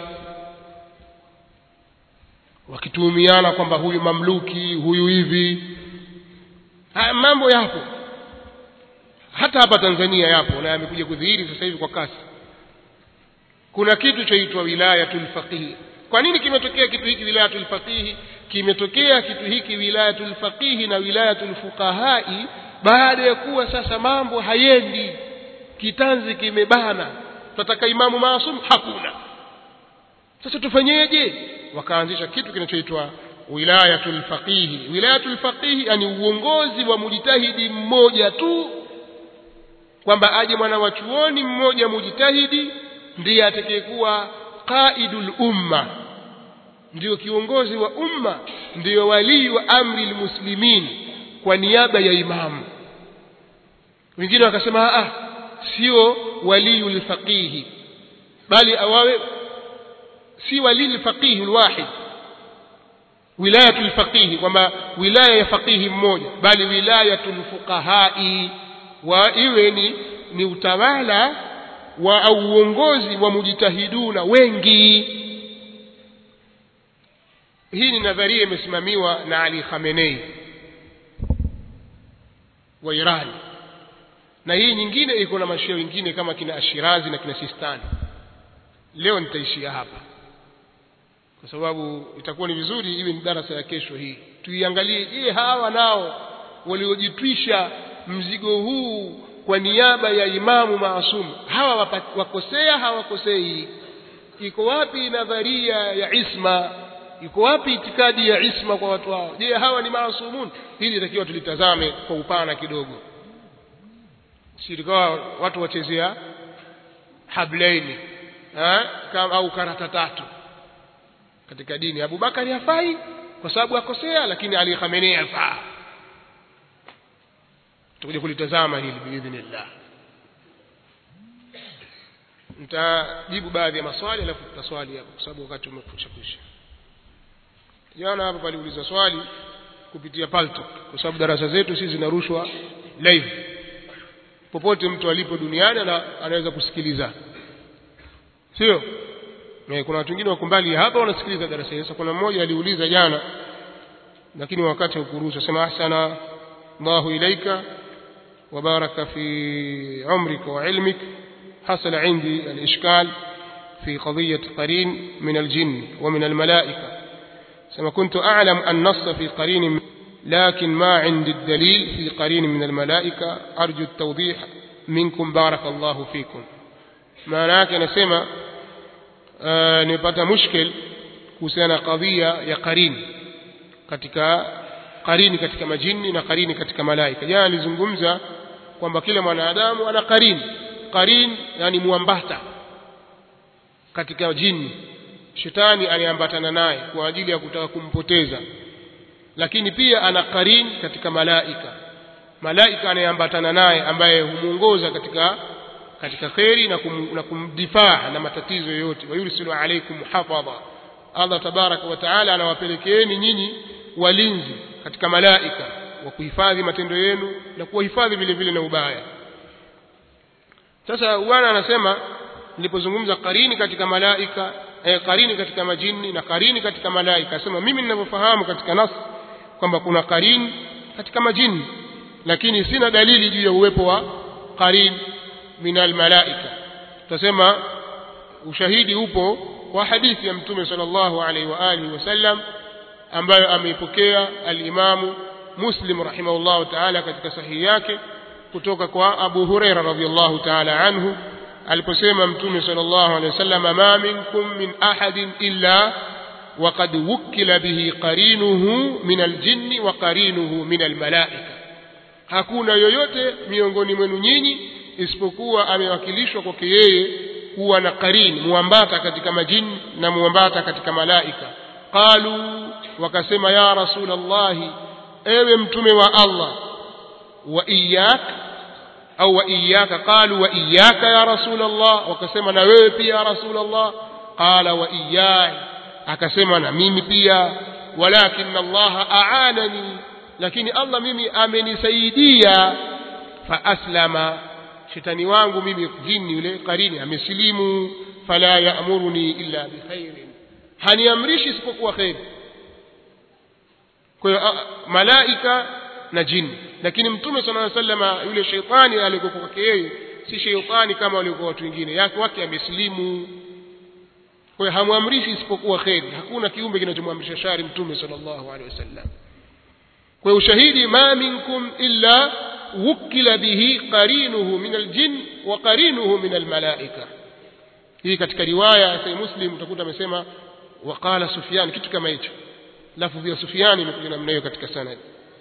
wakituhumiana kwamba huyu mamluki, huyu hivi. Haya mambo yapo hata hapa Tanzania, yapo na yamekuja kudhihiri sasa hivi kwa kasi. Kuna kitu chaitwa wilayatul faqih. Kwa nini kimetokea kitu hiki wilayatul faqih? Kimetokea kitu hiki wilayatul faqih na wilayatul fuqahai baada ya kuwa sasa mambo hayendi, kitanzi kimebana, tunataka imamu maasum, hakuna. Sasa tufanyeje? Wakaanzisha kitu kinachoitwa wilayatul faqih. Wilayatul faqih yani uongozi wa mujtahidi mmoja tu, kwamba aje mwana wa chuoni mmoja mujtahidi ndiye atakayekuwa qaidul umma, ndio kiongozi wa umma, ndio wali wa amri almuslimin kwa niaba ya imamu. Wengine wakasema sio waliul faqih, bali awawe si walil faqih alwahid, wilayatul faqih, kwamba wilaya ya faqih mmoja, bali wilayatul fuqahai, wa iwe ni utawala wa au uongozi wa mujtahiduna wengi. Hii ni nadharia imesimamiwa na Ali Khamenei wa Iran, na hii nyingine iko na mashia wengine kama kina Ashirazi na kina Sistani. Leo nitaishia hapa kwa sababu itakuwa ni vizuri iwe ni darasa ya kesho hii, tuiangalie je, hawa nao waliojitwisha mzigo huu kwa niaba ya imamu maasum, hawa wakosea hawakosei? Iko wapi nadharia ya isma? Iko wapi itikadi ya isma kwa watu hao? Je, hawa ni maasumun? Hili inatakiwa tulitazame kwa upana kidogo, si likawa watu wachezea hablaini kama au karata tatu katika dini. Abu Bakari hafai kwa sababu akosea, lakini Ali Khamenei hafaa. Tutakuja kulitazama hili biidhnillah. Nitajibu baadhi ya maswali alafu tutaswali hapo kwa sababu wakati umekwisha. Jana hapa paliulizwa swali kupitia Paltalk, kwa sababu darasa zetu sisi zinarushwa live popote mtu alipo duniani anaweza kusikiliza, sio? Kuna watu wengine wako mbali hapa wanasikiliza darasa hili. Sasa kuna mmoja aliuliza jana, lakini wakati haukuruhusu. Sema ahsana Allahu ilaika wa baraka fi umrika wa ilmik, حصل عندي الإشكال في قضية قرين من الجن ومن الملائكة. كما كنت أعلم النص في قرين، لكن ما عندي الدليل في قرين من الملائكة. أرجو التوضيح منكم بارك الله فيكم. معناك نسمى nipata mushkil kuhusiana kadhia ya qarin katika majini na qarini katika malaika. Jana nilizungumza kwamba kila mwanadamu ana qarin yani muambata katika jini. Shetani aliambatana naye kwa ajili ya kutaka kumpoteza, lakini pia ana qarin katika malaika anayeambatana naye ambaye humuongoza katika khairi na kumdifaa na matatizo yote. Wa yursilu alaykum hafadha, Allah tabaraka wa taala anawapelekeeni nyinyi walinzi katika malaika wa kuhifadhi matendo yenu na kuhifadhi vile vile na ubaya. Sasa bwana anasema nilipozungumza qarini katika malaika, qarini katika majini na qarini katika malaika, asema mimi ninavyofahamu katika nas kwamba kuna qarini katika majini, lakini sina dalili juu ya uwepo wa qarin minal malaika. Tutasema ushahidi upo kwa hadithi ya Mtume sallallahu alaihi wa alihi wasallam ambayo ameipokea al-Imam Muslim rahimahullah ta'ala katika sahihi yake kutoka kwa Abu Huraira radhiyallahu ta'ala anhu, aliposema mtume sallallahu alaihi wasallam ma minkum min ahadin illa waqad wukila bihi qarinuhu min aljinni wa qarinuhu min almalaika, hakuna yoyote miongoni mwenu nyinyi isipokuwa amewakilishwa kwake yeye kuwa na qarin, muambata katika majini na muambata katika malaika. Qalu, wakasema ya rasulullah, ewe mtume wa Allah, wa iyyak au wa iyyaka, qalu wa iyyaka ya rasulullah, wakasema na wewe pia ya rasulullah. Qala wa iyyai, akasema na mimi pia. Walakin Allah a'anani, lakini Allah mimi amenisaidia. Fa aslama, shetani wangu mimi jini yule qarini amesilimu. Fala ya'muruni illa bi khairin, haniamrishi isipokuwa khair. Kwa malaika na jini. Lakini mtume sallallahu alaihi wasallam yule shetani alikuwa kwake yeye si shetani kama walikuwa watu wengine, yake wake amesilimu. Kwa hiyo hamwamrishi isipokuwa khair, hakuna kiumbe kinachomwamrisha shari mtume sallallahu alaihi wasallam. Kwa ushahidi ma minkum illa wukila bihi qarinuhu min aljin wa qarinuhu min almalaika. Hii katika riwaya ya Muslim utakuta amesema waqala Sufyan, kitu kama hicho. Lafzi ya Sufyan imekuja namna hiyo katika sanad.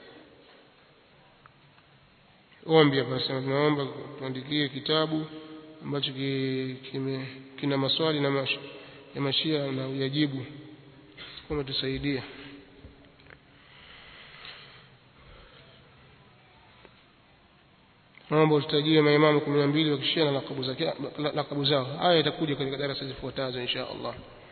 Ombi hapa sema tunaomba tuandikie kitabu ambacho kina maswali na mashia na uyajibu, kama tusaidia. Naomba utajie maimamu 12 wakishia na lakabu zao. Haya itakuja katika darasa zifuatazo insha Allah.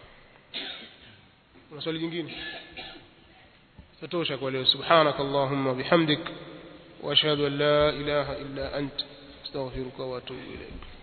Kuna swali jingine? Tatosha kwa leo. Subhanakallahumma bihamdik wa ashhadu an la ilaha illa ant astaghfiruka wa atubu ilayk.